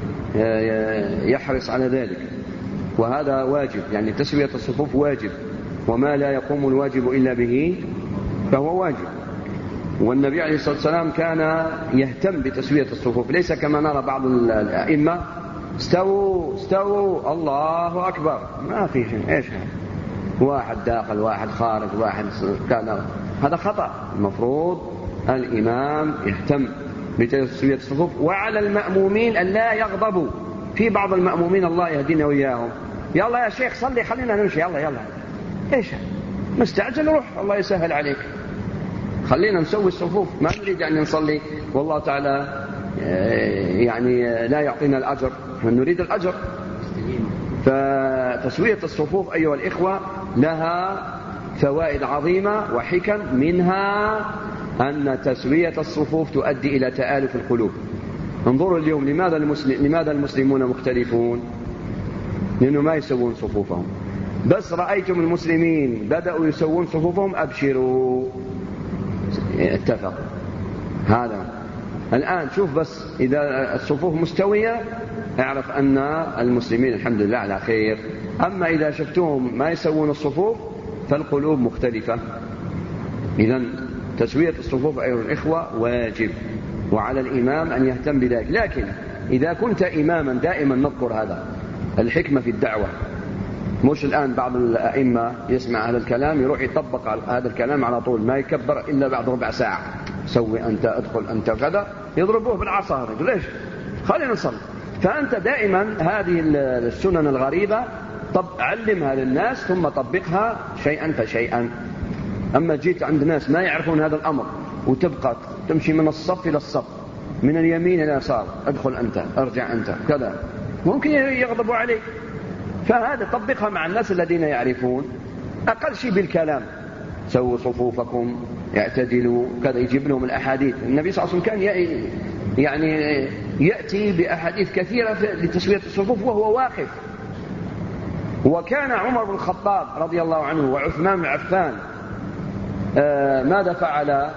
يحرص على ذلك، وهذا واجب، يعني تسوية الصفوف واجب، وما لا يقوم الواجب إلا به فهو واجب. والنبي عليه الصلاة والسلام كان يهتم بتسوية الصفوف، ليس كما نرى بعض الأئمة استووا الله أكبر، ما في شيء، إيش واحد داخل واحد خارج واحد كان، هذا خطأ. المفروض الإمام يهتم بتسوية الصفوف، وعلى المأمومين أن لا يغضبوا. في بعض المأمومين الله يهدينا وإياهم، يلا يا شيخ صلي خلينا نمشي، يلا إيش مستعجل، روح الله يسهل عليك، خلينا نسوي الصفوف، ما نريد أن نصلي والله تعالى يعني لا يعطينا الأجر، نريد الأجر. فتسوية الصفوف أيها الإخوة لها فوائد عظيمة وحكم، منها أن تسوية الصفوف تؤدي إلى تآلف القلوب. انظروا اليوم لماذا المسلمون مختلفون؟ لأنه ما يسوون صفوفهم. بس رأيتم المسلمين بدأوا يسوون صفوفهم، أبشروا، اتفقوا. هذا الآن شوف بس إذا الصفوف مستوية اعرف أن المسلمين الحمد لله على خير. أما إذا شفتوهم ما يسوون الصفوف فالقلوب مختلفة. إذن تسوية الصفوف أيها الإخوة واجب، وعلى الإمام أن يهتم بذلك. لكن إذا كنت إماما دائما نذكر هذا الحكمة في الدعوة، مش الآن بعض الأئمة يسمع هذا الكلام يروح يطبق هذا الكلام على طول، ما يكبر إلا بعد ربع ساعة، سوي أنت، ادخل أنت وكذا، يضربوه بالعصا. ليش؟ خلينا نصلي. فأنت دائما هذه السنن الغريبة علمها للناس ثم طبقها شيئا فشيئا. أما جيت عند ناس ما يعرفون هذا الأمر وتبقى تمشي من الصف إلى الصف، من اليمين إلى اليسار، ادخل أنت، ارجع أنت، كذا، ممكن يغضبوا عليك. فهذا طبقها مع الناس الذين يعرفون، أقل شيء بالكلام، سووا صفوفكم، يعتدلوا كذا، يجيب لهم الأحاديث. النبي صلى الله عليه وسلم كان يعني يأتي بأحاديث كثيرة لتسوية الصفوف وهو واقف. وكان عمر بن الخطاب رضي الله عنه وعثمان بن عفان ماذا فعل؟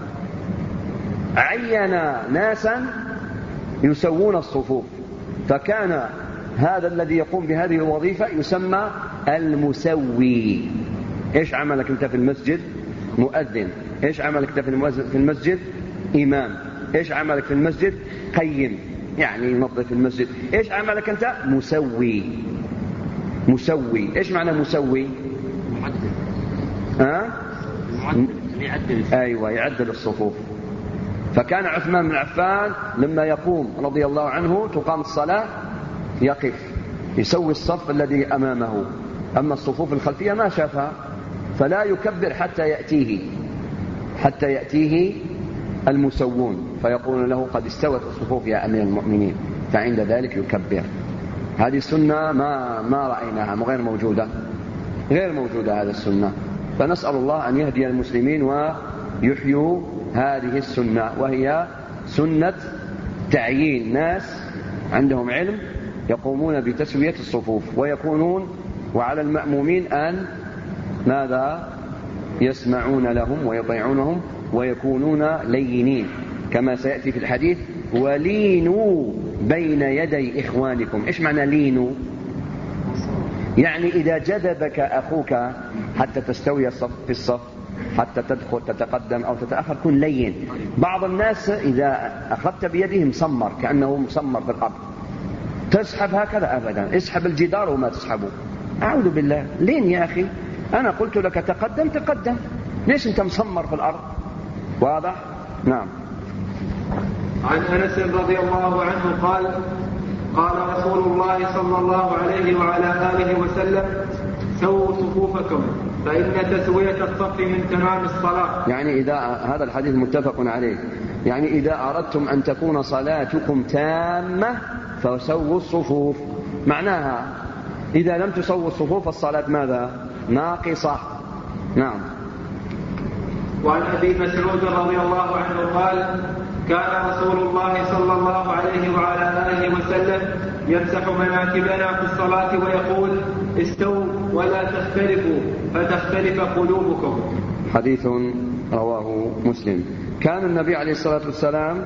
عين ناسا يسوون الصفوف، فكان هذا الذي يقوم بهذه الوظيفة يسمى المسوي. إيش عملك أنت في المسجد؟ مؤذن. إيش عملك أنت في المسجد؟ إمام. إيش عملك في المسجد؟ قيم، يعني ينظف المسجد. إيش عملك أنت؟ مسوي. مسوي. إيش معنى مسوي؟ يعدل. أيوة، يعدل الصفوف. فكان عثمان بن عفان لما يقوم رضي الله عنه تقام الصلاة يقف يسوي الصف الذي أمامه، أما الصفوف الخلفية ما شافها، فلا يكبر حتى يأتيه المسوون فيقول له قد استوت الصفوف يا أمير المؤمنين، فعند ذلك يكبر. هذه السنة ما رأيناها، غير موجودة هذه السنة. فنسأل الله أن يهدي المسلمين ويحيوا هذه السنة، وهي سنة تعيين ناس عندهم علم يقومون بتسوية الصفوف ويكونون، وعلى المأمومين أن ماذا؟ يسمعون لهم ويطيعونهم ويكونون لينين، كما سيأتي في الحديث: ولينوا بين يدي إخوانكم. إيش معنى لينوا؟ يعني إذا جذبك أخوك حتى تستوي في الصف، حتى تدخل تتقدم أو تتأخر، كن لين. بعض الناس إذا أخذت بيده مسمر، كأنه مسمر في الأرض، تسحب هكذا أبدا، اسحب الجدار وما تسحبه. أعوذ بالله، لين يا أخي، أنا قلت لك تقدم، ليش أنت مسمر في الأرض؟ واضح؟ نعم. عن أنس رضي الله عنه قال: قال رسول الله صلى الله عليه وعلى آله وسلم: سووا صفوفكم فإن تسوية الصف من تمام الصلاة. يعني إذا هذا الحديث متفق عليه، يعني إذا أردتم أن تكون صلاتكم تامة فسووا الصفوف. معناها إذا لم تسووا الصفوف الصلاة ماذا؟ ناقصة. نعم. وعن أبي مسعود رضي الله عنه قال: كان رسول الله صلى الله عليه وعلى آله وسلم يمسح مناكبنا في الصلاة ويقول: استووا ولا تختلفوا فتختلف قلوبكم. حديث رواه مسلم. كان النبي عليه الصلاة والسلام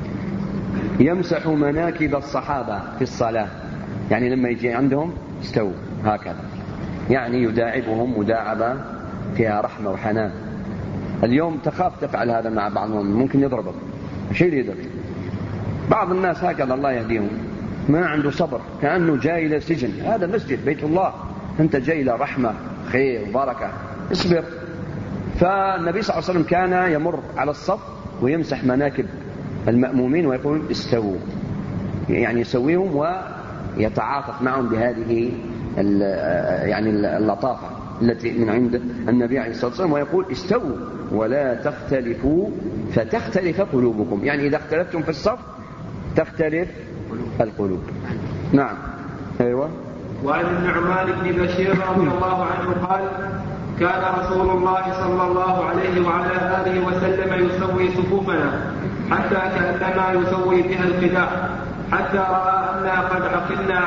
يمسح مناكب الصحابة في الصلاة، يعني لما يجي عندهم استووا هكذا، يعني يداعبهم مداعبة فيها رحمة وحنان. اليوم تخاف تفعل هذا مع بعضهم، ممكن يضربك، شيء يضرب. بعض الناس هكذا الله يهديهم، ما عنده صبر، كأنه جاي إلى سجن. هذا مسجد بيت الله، أنت جاي إلى رحمة خير وبركة، اصبر. فالنبي صلى الله عليه وسلم كان يمر على الصف ويمسح مناكب المأمومين ويقول: استووا، يعني يسويهم ويتعاطف معهم بهذه يعني اللطافة التي من عند النبي عليه الصلاة والسلام، ويقول: استووا ولا تختلفوا فتختلف قلوبكم. يعني إذا اختلفتم في الصف تختلف القلوب. نعم. أيوة. وعن النعمان بن بشير رضي الله عنه قال: كان رسول الله صلى الله عليه وعلى آله وسلم يسوي صفوفنا حتى كأنما يسوي بها القداح، حتى رأى أننا قد عقلنا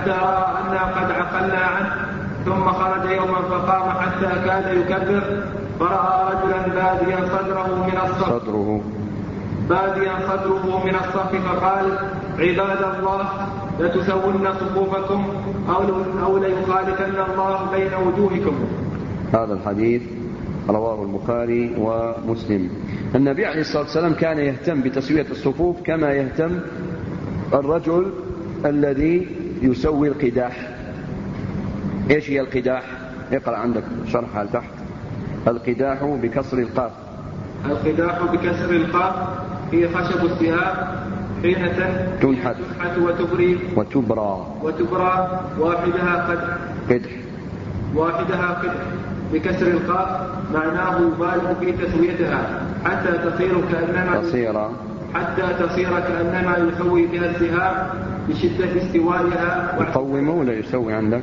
عنه، ثم خرج يوما فقام حتى كاد يكبر، فرأى رجلا باديا صدره من الصف فقال: عباد الله لتسون صفوفكم أو ليخالفن الله بين وجوهكم. هذا الحديث رواه البخاري ومسلم. النبي عليه الصلاة والسلام كان يهتم بتسوية الصفوف كما يهتم الرجل الذي يسوي القداح. ايش هي القداح؟ اقرأ عندك شرحها تحت. القداح بكسر القاف. القداح بكسر القاف هي خشب السهام حين تنحت وتبرى واحدها قدح بكسر القاف، معناه يبالغ في تسويتها حتى تصير كأنما يسوي بها السهام بشدة استوائها. يقوم ولا يسوي عندك؟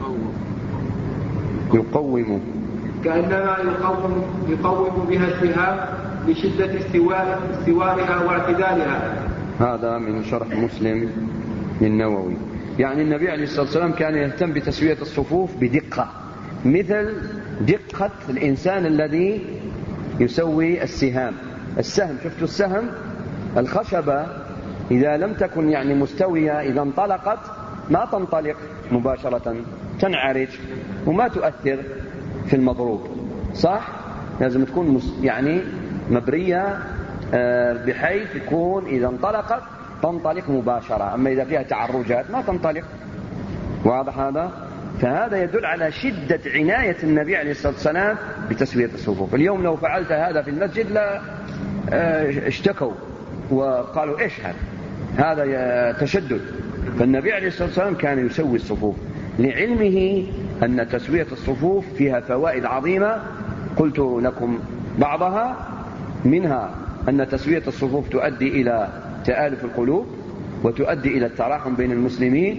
يقوم، كأنما يقوم بها السهام بشدة استوائها واعتدالها. هذا من شرح مسلم للنووي. يعني النبي عليه الصلاة والسلام كان يهتم بتسوية الصفوف بدقة، مثل دقة الإنسان الذي يسوي السهام. السهم، شفتوا السهم؟ الخشبة إذا لم تكن يعني مستوية، إذا انطلقت ما تنطلق مباشرة، تنعرج وما تؤثر في المضروب، صح؟ لازم تكون يعني مبرية بحيث يكون إذا انطلقت تنطلق مباشرة، أما إذا فيها تعرجات ما تنطلق. واضح هذا؟ فهذا يدل على شدة عناية النبي عليه الصلاة والسلام بتسوية الصفوف. اليوم لو فعلت هذا في المسجد لا اشتكوا وقالوا إيش هذا تشدد. فالنبي عليه الصلاة والسلام كان يسوي الصفوف لعلمه أن تسوية الصفوف فيها فوائد عظيمة. قلت لكم بعضها، منها أن تسوية الصفوف تؤدي إلى تآلف القلوب وتؤدي إلى التراحم بين المسلمين،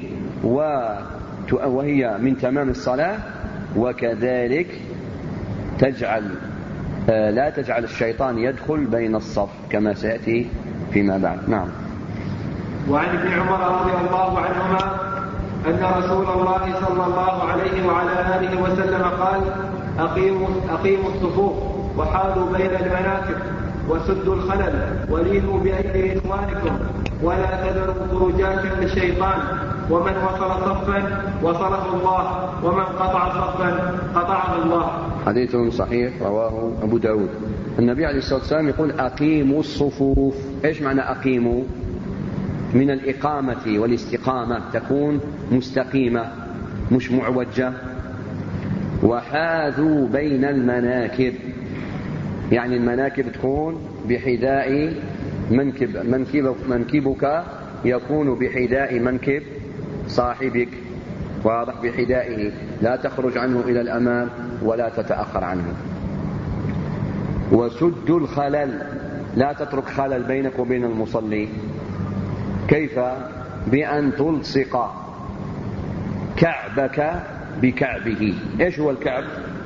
وهي من تمام الصلاة، وكذلك لا تجعل الشيطان يدخل بين الصف كما سيأتي فيما بعد. نعم. وعن ابن عمر رضي الله عنهما أن رسول الله صلى الله عليه وعلى آله وسلم قال: أقيموا الصفوف وحالوا بين المناكب وسدوا الخلل ولينوا بأيدي إخوانكم ولا تذروا خروجات للشيطان، ومن وصل صفا وصله الله ومن قطع صفا قطعه الله. حديث صحيح رواه أبو داود. النبي عليه الصلاة والسلام يقول: أقيموا الصفوف. إيش معنى أقيموا؟ من الإقامة والاستقامة، تكون مستقيمة مش معوجة. وحاذوا بين المناكب، يعني المناكب تكون بحذاء منكبك يكون بحذاء منكب صاحبك، واضح، بحذائه، لا تخرج عنه إلى الأمام ولا تتأخر عنه. وسدوا الخلل، لا تترك خلل بينك وبين المصلي. كيف؟ بأن تلصق كعبك بكعبه. إيش هو الكعب؟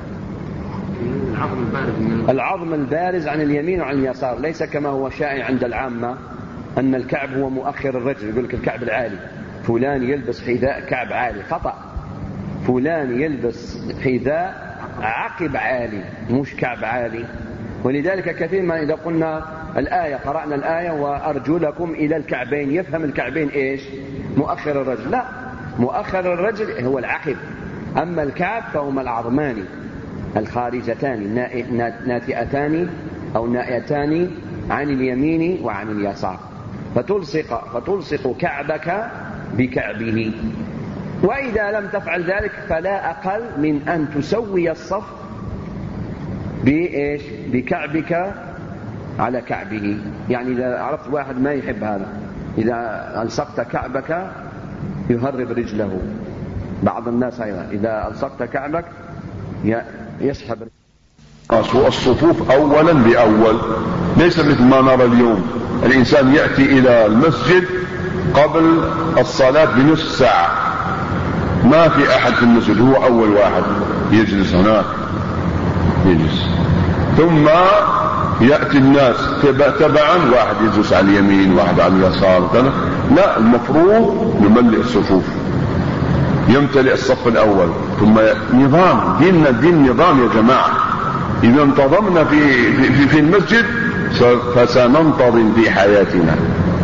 العظم البارز عن اليمين وعن اليسار، ليس كما هو شائع عند العامة أن الكعب هو مؤخر الرجل، يقول لك الكعب العالي، فلان يلبس حذاء كعب عالي. خطأ، فلان يلبس حذاء عقب عالي مش كعب عالي. ولذلك كثير ما إذا قلنا الآية، قرأنا الآية وأرجلكم إلى الكعبين، يفهم الكعبين إيش؟ مؤخر الرجل. لا، مؤخر الرجل هو العقب، أما الكعب فهما العظمان الخارجتان ناتئتان أو نائتان عن اليمين وعن اليسار. فتلصق كعبك بكعبه. وإذا لم تفعل ذلك فلا أقل من أن تسوي الصف بإيش؟ بكعبك على كعبه. يعني إذا عرفت واحد ما يحب هذا، إذا ألصقت كعبك يهرب رجله. بعض الناس أيضا إذا ألصقت كعبك يسحب الصفوف أولا بأول، ليس مثل ما نرى اليوم. الإنسان يأتي إلى المسجد قبل الصلاة بنصف ساعة، ما في أحد في المسجد، هو أول واحد يجلس هناك يجلس، ثم يأتي الناس تبعا، واحد يجلس على اليمين واحد على اليسار. لا، المفروض نملئ الصفوف، يمتلئ الصف الأول، ثم نظام. ديننا دين نظام يا جماعة، إذا انتظمنا في المسجد فسننتظم في حياتنا.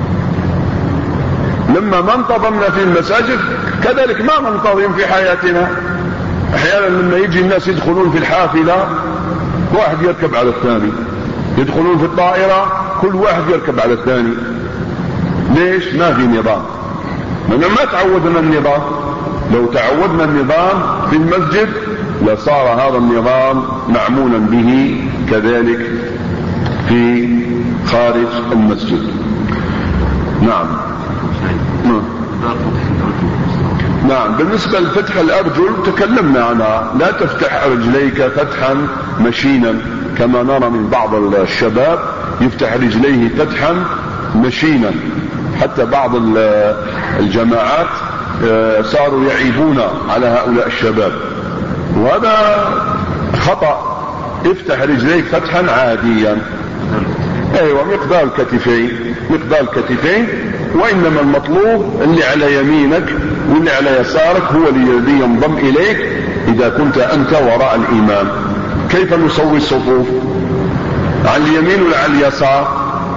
لما ما انتظمنا في المساجد كذلك ما ننتظم في حياتنا. أحيانا لما يجي الناس يدخلون في الحافلة واحد يركب على الثاني، يدخلون في الطائرة كل واحد يركب على الثاني. ليش؟ ما في نظام، لأننا ما تعودنا النظام. لو تعودنا النظام في المسجد لصار هذا النظام معمولا به كذلك في خارج المسجد. نعم. نعم. بالنسبة لفتح الأرجل تكلمنا عنها. لا تفتح رجليك فتحا مشينا كما نرى من بعض الشباب يفتح رجليه فتحا مشينا. حتى بعض الجماعات صاروا يعيبون على هؤلاء الشباب، وهذا خطأ. افتح رجليك فتحا عاديا، ايوه، مقدار الكتفين، وانما المطلوب اللي على يمينك واللي على يسارك هو الذي ينضم اليك اذا كنت انت وراء الامام. كيف نسوي الصفوف؟ على اليمين ولا على اليسار؟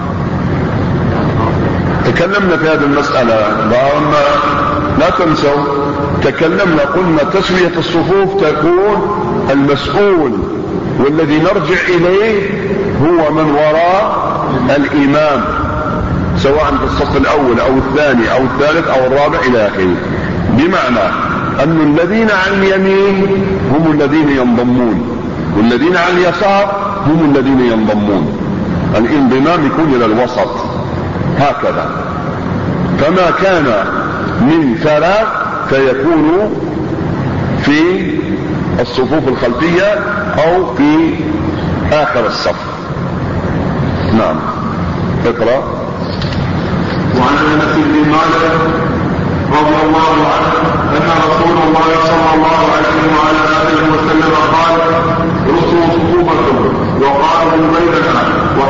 تكلمنا في هذه المسألة، لا تنسوا تكلمنا قلنا تسوية الصفوف تكون المسؤول والذي نرجع إليه هو من وراء الإمام، سواء في الصف الأول أو الثاني أو الثالث أو الرابع إلى آخره. بمعنى أن الذين على اليمين هم الذين ينضمون، والذين على اليسار هم الذين ينضمون. الانضمام يكون إلى الوسط هكذا. فما كان من فراغ فيكون في الصفوف الخلفية أو في آخر الصف. نعم. اقرأ. وعن أنس بن مالك رضي الله عنه أن رسول الله صلى الله عليه وعلى آله وسلم قال: رصوا صفوفكم وقاربوا بينها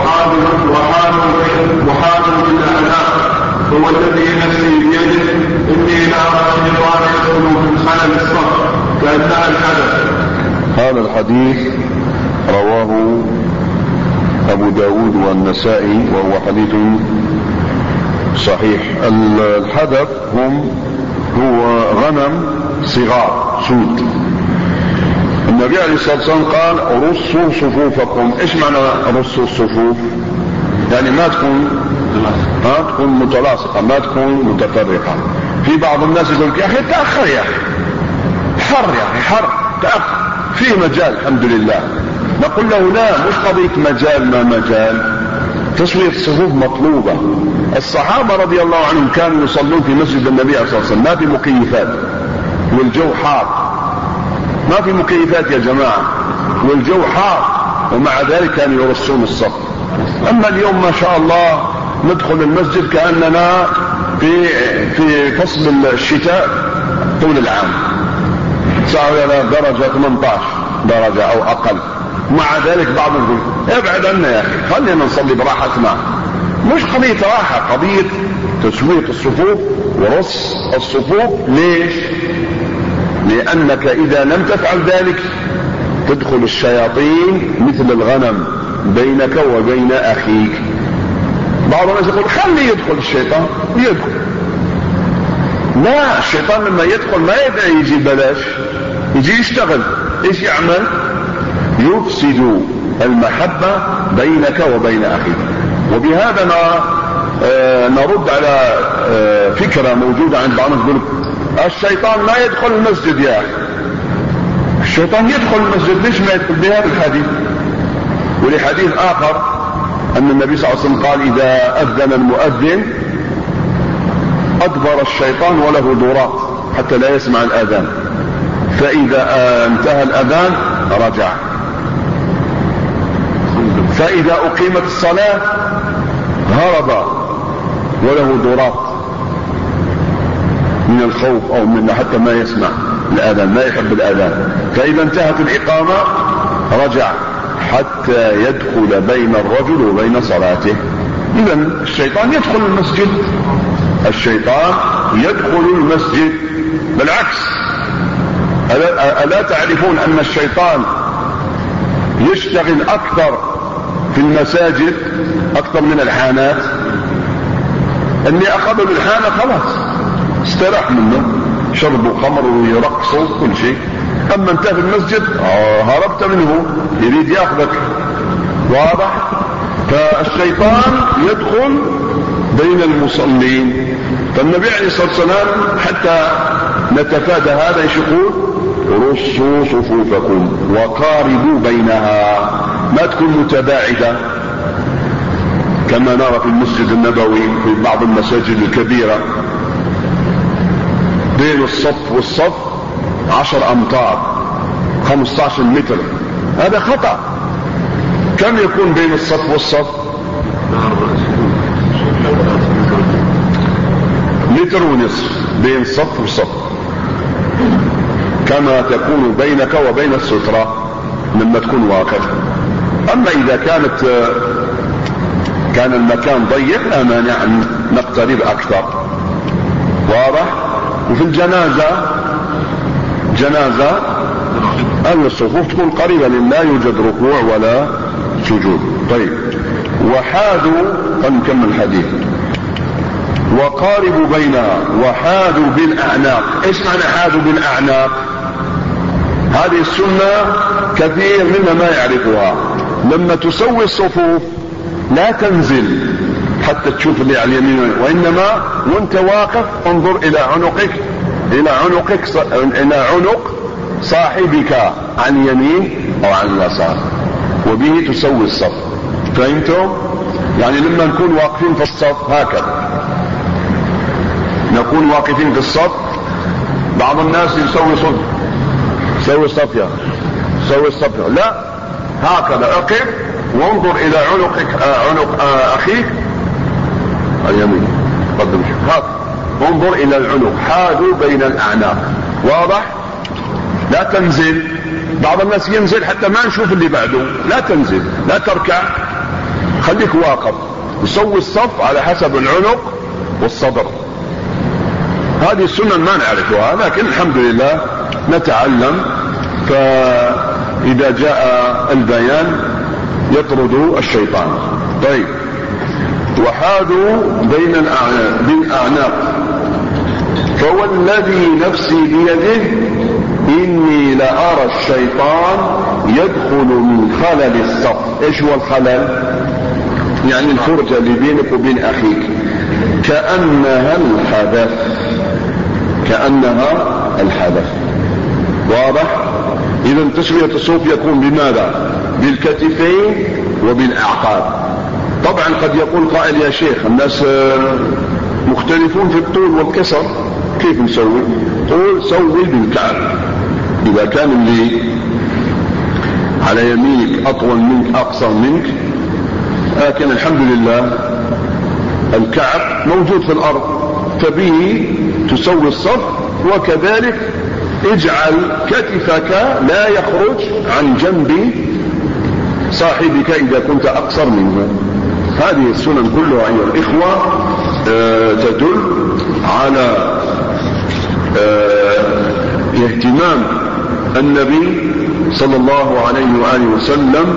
وحاذوا بالأعناق، هو الذي نفسي بيده إني لأرى الشيطان يدخل من خلل الصف كأنها الحدث. هذا الحديث رواه أبو داود والنسائي وهو حديث صحيح. الحدث هو غنم صغار سود. النبي عليه الصلاة والسلام قال: رصوا صفوفكم. ايش معنى رصوا الصفوف؟ يعني ما تكون متلاصقة، ما تكون متفرقة. في بعض الناس يقول يا أخي تأخر، يا أخي حر، يا أخي حر، تأخر، في مجال الحمد لله. نقول له لا، مش قضية مجال ما مجال، تسوية الصفوف مطلوبة. الصحابة رضي الله عنهم كانوا يصلون في مسجد النبي عليه الصلاة والسلام، ما في مكيفات والجو حار، ما في مكيفات يا جماعة والجو حار، ومع ذلك كانوا يرصون الصف. أما اليوم ما شاء الله ندخل المسجد كأننا في فصل الشتاء طول العام، صار درجة 18 درجة أو أقل. مع ذلك بعض يقول ابعد عنا يا أخي، خلينا نصلي براحتنا. مش قضية راحة، قضية تسوية الصفوف ورص الصفوف. ليش؟ لأنك إذا لم تفعل ذلك تدخل الشياطين مثل الغنم بينك وبين أخيك. بعض الناس يقول خلي يدخل الشيطان، يدخل. لا، الشيطان لما يدخل ما يبقى يجي بلاش، يجي يشتغل. ايش يعمل؟ يفسد المحبة بينك وبين أخيك. وبهذا نرد على فكرة موجودة عند بعض الناس يقول الشيطان ما يدخل المسجد. يا أخي الشيطان يدخل المسجد، ليش ما يدخل؟ بهذا الحديث. ولحديث آخر أن النبي صلى الله عليه وسلم قال: إذا أذن المؤذن أدبر الشيطان وله دورات حتى لا يسمع الأذان، فإذا انتهى الأذان رجع، فإذا أقيمت الصلاة هرب وله دورات من الخوف أو من حتى ما يسمع الأذان، ما يحب الأذان. فإذا انتهت الإقامة رجع حتى يدخل بين الرجل وبين صلاته. إذا الشيطان يدخل المسجد، الشيطان يدخل المسجد. بالعكس، ألا تعرفون أن الشيطان يشتغل أكثر في المساجد أكثر من الحانات. اللي أخذوا بالحانة خلاص استراح منه، شربوا خمر ويرقصوا كل شيء. أما انت في المسجد هربت منه، يريد يأخذك. واضح؟ فالشيطان يدخل بين المصلين. فالنبي عليه الصلاة والسلام حتى نتفادى هذا يقول رصوا صفوفكم وقاربوا بينها، ما تكون متباعدة كما نرى في المسجد النبوي في بعض المساجد الكبيرة بين الصف والصف 10 أمتار 15 متر. هذا خطأ. كم يكون بين الصف والصف؟ 1.5 متر بين الصف والصف، كما تكون بينك وبين السترة لما تكون واقف. أما إذا كان المكان ضيق لا مانع أن نقترب أكثر. واضح؟ وفي جنازة أن الصفوف تكون قريبة لا يوجد ركوع ولا سجود. طيب، وحاذوا، نكمل الحديث. وقاربوا بينها وحاذوا بالأعناق. ايش معنى حاذوا بالأعناق؟ هذه السنة كثير منا ما يعرفها. لما تسوي الصفوف لا تنزل حتى تشوف اللي على اليمين، وإنما وانت واقف انظر إلى عنق صاحبك عن اليمين أو عن اليسار، وبه تسوي الصف. فهمتم؟ يعني لما نكون واقفين في الصف هكذا، نكون واقفين في الصف، بعض الناس يسوي الصف لا، هكذا اقف وانظر الى عنق اخيك اليمين، قدم هكذا، انظر الى العنق، حاذوا بين الاعناق. واضح؟ لا تنزل. بعض الناس ينزل حتى ما نشوف اللي بعده. لا تنزل، لا تركع، خليك واقف وسوي الصف على حسب العنق والصدر. هذه السنة ما نعرفها، لكن الحمد لله نتعلم، فإذا جاء البيان يطرد الشيطان. طيب، وحاذوا بين الأعناق. فوالذي نفسي بيده إني لأرى الشيطان يدخل من خلل الصف. إيش هو الخلل؟ يعني الفرجة اللي بينك وبين أخيك، كأنها الحدث. واضح؟ إذا تسوية الصوف يكون بماذا؟ بالكتفين وبالأعقاب. طبعا قد يقول قائل: يا شيخ، الناس مختلفون في الطول والقصر، كيف نسوي؟ قول سوي بالكعب. إذا كان اللي على يمينك أطول منك أقصر منك، لكن الحمد لله الكعب موجود في الأرض، فبه تسوي الصف. وكذلك اجعل كتفك لا يخرج عن جنب صاحبك إذا كنت أقصر منه. هذه السنن كلها أيها الإخوة تدل على اهتمام النبي صلى الله عليه وآله وسلم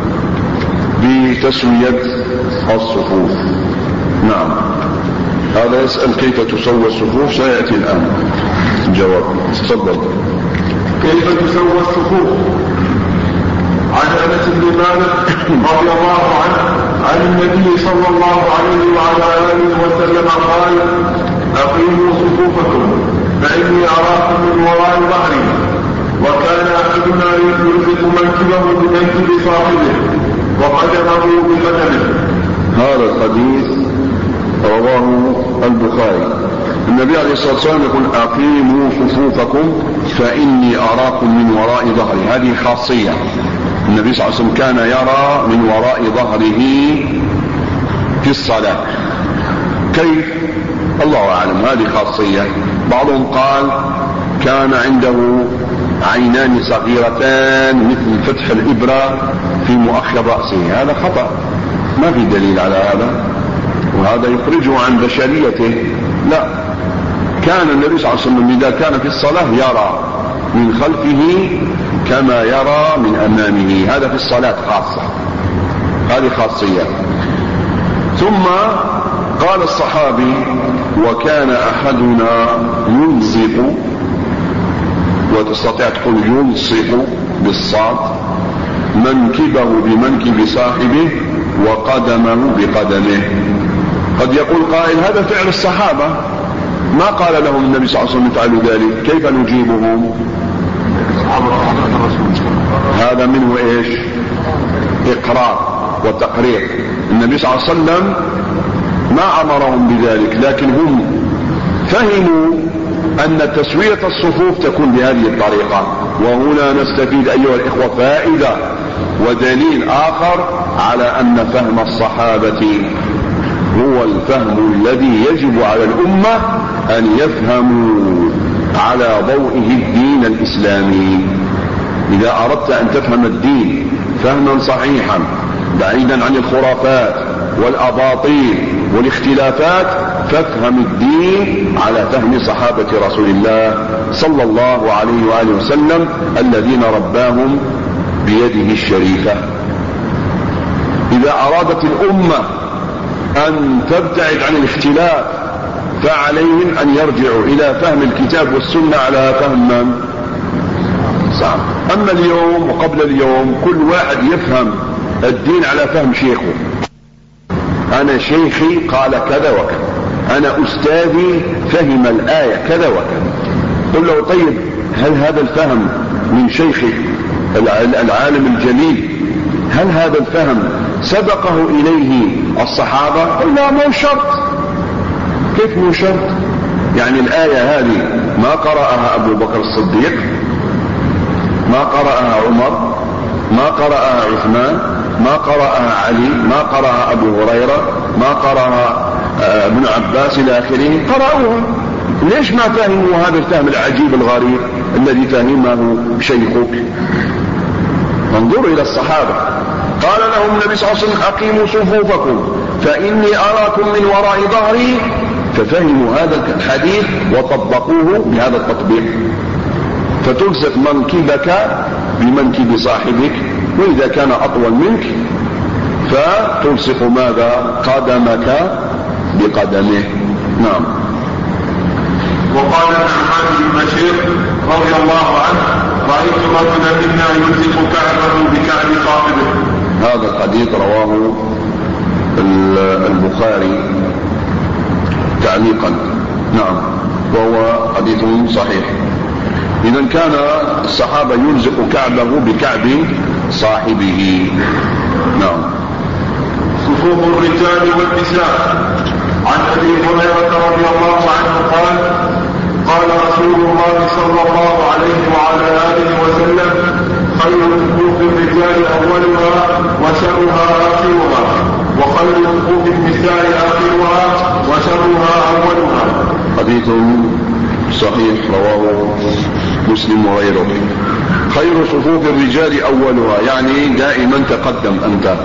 بتسوية الصفوف. نعم، هذا يسأل كيف تسوى الصفوف، سيأتي الآن الجواب. تفضل. كيف تسوى الصفوف؟ عن أنس بن مالك رضي الله عنه عن النبي صلى الله عليه وعلى آله وسلم قال: أقيموا صفوفكم فإني أراكم من وراء ظهري. وكان أحدنا يلزق منكبه بمنكب صاحبه وقدمه بقدمه. هذا الحديث رواه البخاري. النبي عليه الصلاة والسلام يقول: أقيموا صفوفكم فإني أراكم من وراء ظهري. هذه خاصية، النبي صلى الله عليه وسلم كان يرى من وراء ظهره في الصلاة. كيف؟ الله أعلم، هذه خاصية. بعضهم قال كان عنده عينان صغيرتان مثل فتح الإبرة في مؤخر رأسه. هذا خطأ، ما في دليل على هذا، وهذا يخرجه عن بشريته. لا، كان النبي صلى الله عليه وسلم إذا كان في الصلاة يرى من خلفه كما يرى من أمامه. هذا في الصلاة خاصة، هذه خاصية. ثم قال الصحابي: وكان أحدنا يلصق، وتستطيع تقول يلصق بالصاد، منكبه بمنكب صاحبه وقدمه بقدمه. قد يقول قائل: هذا فعل الصحابة، ما قال لهم النبي صلى الله عليه وسلم افعلوا ذلك، كيف نجيبهم؟ هذا منه ايش؟ اقرار وتقرير. النبي صلى الله عليه وسلم ما امرهم بذلك، لكن هم فهموا ان تسوية الصفوف تكون بهذه الطريقة. وهنا نستفيد ايها الاخوة فائدة ودليل اخر على ان فهم الصحابة هو الفهم الذي يجب على الامة ان يفهموا على ضوئه الدين الاسلامي. اذا اردت ان تفهم الدين فهما صحيحا بعيدا عن الخرافات والاباطيل والاختلافات، فافهم الدين على فهم صحابة رسول الله صلى الله عليه وآله وسلم الذين رباهم بيده الشريفة. إذا أرادت الأمة أن تبتعد عن الاختلاف فعليهم أن يرجعوا إلى فهم الكتاب والسنة على فهم من؟ صح. أما اليوم وقبل اليوم كل واحد يفهم الدين على فهم شيخه. أنا شيخي قال كذا وكذا، أنا أستاذي فهم الآية كذا وكذا. قل له: طيب هل هذا الفهم من شيخك العالم الجليل، هل هذا الفهم سبقه إليه الصحابة؟ قل لا، مو شرط. كيف مو شرط؟ يعني الآية هذه ما قرأها أبو بكر الصديق، ما قرأها عمر، ما قرأها عثمان، ما قرأها علي، ما قرأها أبو هريرة، ما قرأها ابن عباس إلى آخره، قرأوها. ليش ما فهموا هذا الفهم العجيب الغريب الذي فهمه شيخك؟ انظروا إلى الصحابة. قال لهم النبي صلى الله عليه وسلم: أقيموا صفوفكم فإني أراكم من وراء ظهري، ففهموا هذا الحديث وطبقوه بهذا التطبيق. فتلصق منكبك بمنكب صاحبك، وإذا كان أطول منك فتلصق ماذا؟ قدمك بقدمه. نعم. وقال النعمان بن بشير رضي الله عنه: رأيت رجلا منا يلصق كعبه بكعب صاحبه. هذا الحديث رواه البخاري تعليقا. نعم، وهو حديث صحيح. إذا كان الصحابة يلزق كعبه بكعب صاحبه. نعم. صفوف الرجال والنساء. عن أبي هريرة رضي الله عنه قال: قال رسول الله صلى الله عليه وعلى آله وسلم: خير صفوف الرجال أولها وشرها آخرها، وخير صفوف النساء آخرها وشرها أولها. حديث صحيح رواه مسلم وغيره. خير صفوف الرجال أولها، يعني دائما تقدم أنت،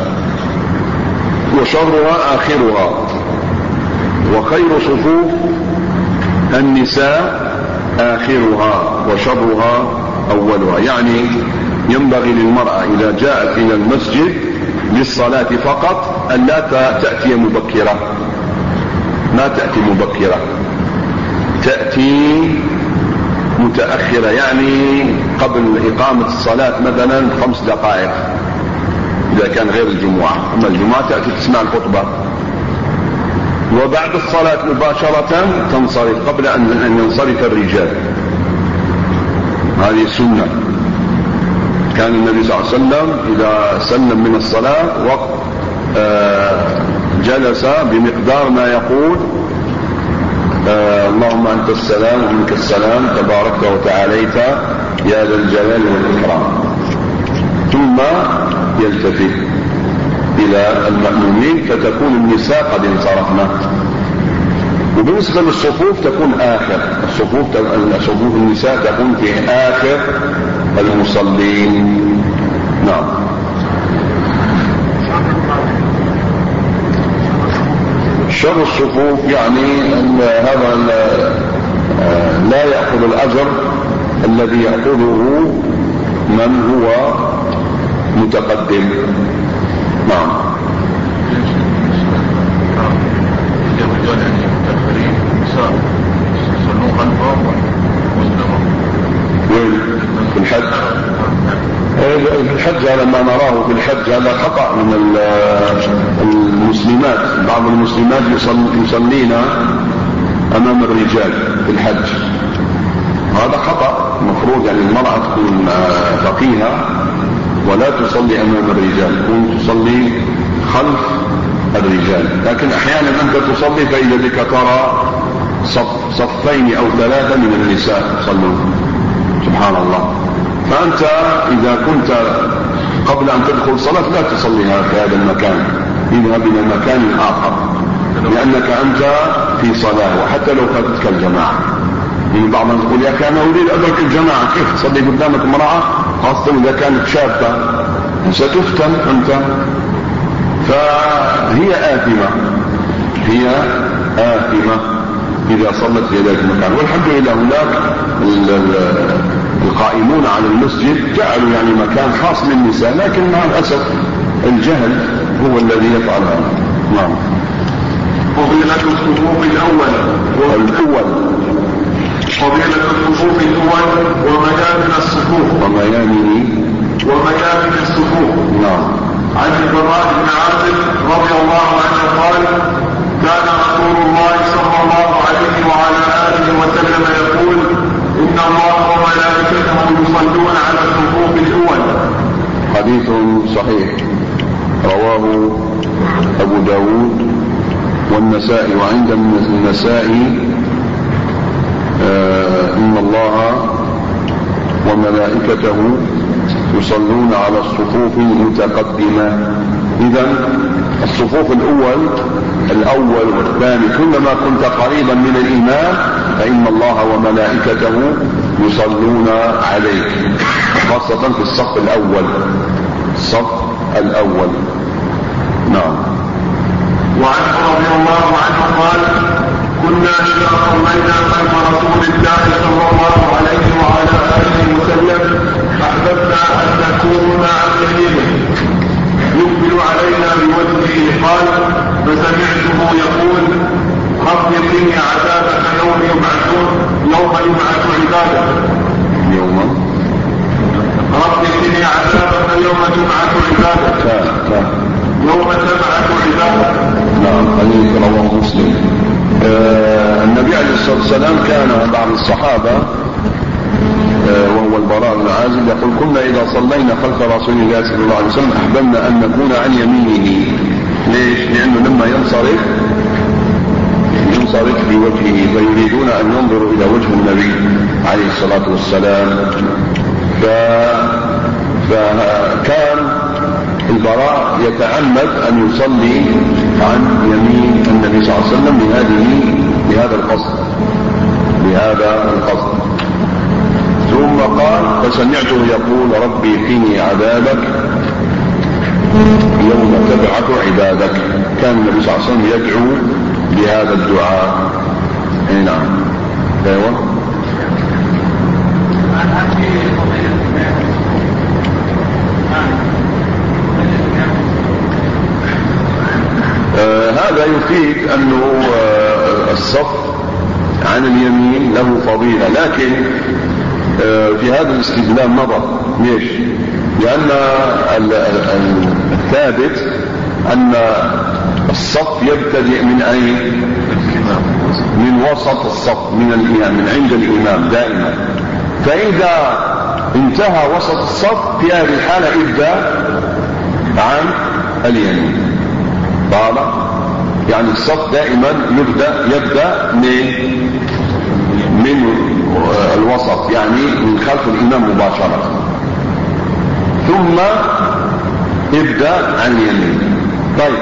وشرها آخرها. وخير صفوف النساء آخرها وشرها أولها، يعني ينبغي للمرأة إذا جاءت إلى المسجد للصلاة فقط أن لا تأتي مبكرة، ما تأتي مبكرة، تأتي متأخرة، يعني قبل إقامة الصلاة مثلا 5 دقائق إذا كان غير الجمعة. أما الجمعة تأتي تسمع الخطبة، وبعد الصلاة مباشرة تنصرف قبل أن ينصرف الرجال. هذه السنة. كان النبي صلى الله عليه وسلم إذا سلم من الصلاة وقت جلس بمقدار ما يقول: اللهم أنت السلام ومنك السلام تباركت وتعاليت يا ذا الجلال والإكرام، ثم يلتفت إلى المأمومين فتكون النساء قد انصرفنا. وبالنسبة للصفوف تكون آخر صفوف النساء تكون في آخر المصلين. نعم. شر الصفوف يعني أن هذا لا يأخذ الأجر الذي يأخذه من هو متقدم. نعم. في الحج في الحج هذا ما نراه في الحج هذا خطأ من المسلمات. بعض المسلمات يصلين أمام الرجال في الحج، هذا خطأ. المفروض يعني المرأة تكون فقيهة ولا تصلي أمام الرجال، تكون تصلي خلف الرجال. لكن أحيانا أنت تصلي فإذا بك ترى صفين أو ثلاثة من النساء يصلون، سبحان الله. فأنت إذا كنت قبل أن تدخل الصلاة لا تصليها في هذا المكان، اذهب إلى مكان آخر، لأنك أنت في صلاة وحتى لو فاتتك الجماعة. يعني بعض الناس يقول يا كان أريد أدرك الجماعة، كيف تصلي قدامك امرأة خاصة إذا كانت شابة ستفتن أنت. فهي آثمة، هي آثمة إذا صلت في ذلك المكان. والحمد لله هناك القائمون على المسجد جعلوا يعني مكان خاص للنساء، لكن مع الأسف الجهل هو الذي يفعل هذا. نعم. فضيلة الصفوف الأول فضيلة الصفوف الأول وميامن الصفوف وميامن الصفوف. نعم. عن البراء بن عازب رضي الله عنه قال كان رسول الله صلى الله عليه وعلى آله وسلم يقول إن الله وملائكته يصلون على الصفوف الأول. حديث صحيح رواه أبو داود والنسائي. وعند النسائي إن الله وملائكته يصلون على الصفوف المتقدمة. إذن الصفوف الأول والثاني كلما كنت قريبا من الإمام فإن الله وملائكته يصلون عليك، خاصة في الصف الأول. نعم. وعنه رضي الله عنه قال كنا إذا صلينا خلف رسول الله صلى الله عليه وعلى آله وسلم أحببنا أن نكون عن يمينه يقبل علينا بوجهه. قال فسمعته يقول رب قني عذابك يوم يبعث عبادك رب قني عذابك يوم تبعث عبادك يوم تبعث عبادك. نعم. حديث رواه مسلم. النبي عليه الصلاة والسلام كان بعض الصحابة وهو البراء بن عازب يقول كنا إذا صلينا خلف رسول الله صلى الله عليه وسلم أحببنا أن نكون عن يمينه. ليش؟ لأنه لما ينصرف بوجهه فيريدون أن ينظروا إلى وجه النبي عليه الصلاة والسلام. فكان البراء يتعمد أن يصلي عن يمين النبي صلى الله عليه وسلم بهذا القصد. ثم قال فسمعته يقول ربي قني عذابك يوم تبعث عبادك. كان النبي صلى الله عليه وسلم يدعو بهذا الدعاء. نعم. ايوه. هذا يفيد أنه الصف عن اليمين له فضيلة، لكن في هذا الاستدلال نظر. ليش؟ لأن الثابت أن الصف يبتدئ من أين؟ من وسط الصف، من عند الإمام دائما. فإذا انتهى وسط الصف في هذه الحالة ابدأ عن اليمين. طالع يعني الصف دائما يبدأ من الوسط، يعني من خلف الإمام مباشرة، ثم ابدأ عن اليمين. طيب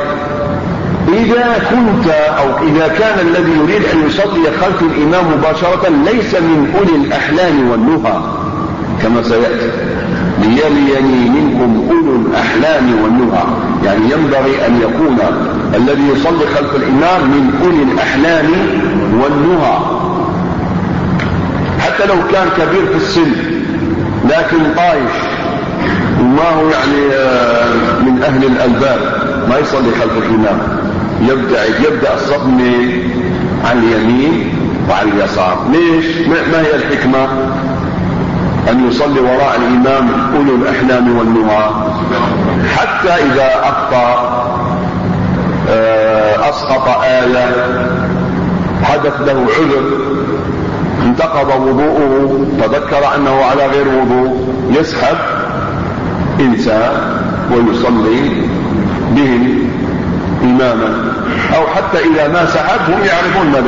إذا كان الذي يريد أن يصلي خلف الإمام مباشرة ليس من أولي الأحلام والنهى كما سيأتي، ليليني منكم أولو الأحلام والنهى، يعني ينبغي أن يكون الذي يصلي خلف الإمام من أولي الأحلام والنهى، حتى لو كان كبير في السن لكن طايش ما هو يعني من أهل الألباب ما يصلي خلف الإمام، يبدأ الصف عن اليمين وعن اليسار. ليش؟ ما هي الحكمة أن يصلي وراء الإمام أولو الأحلام والنهى؟ حتى إذا أخطأ أسقط آية، حدث له عذر، انتقض وضوءه، تذكر أنه على غير وضوء، يسحب إنسان ويصلي بهم إماما. أو حتى إذا ما سحب هم يعرفون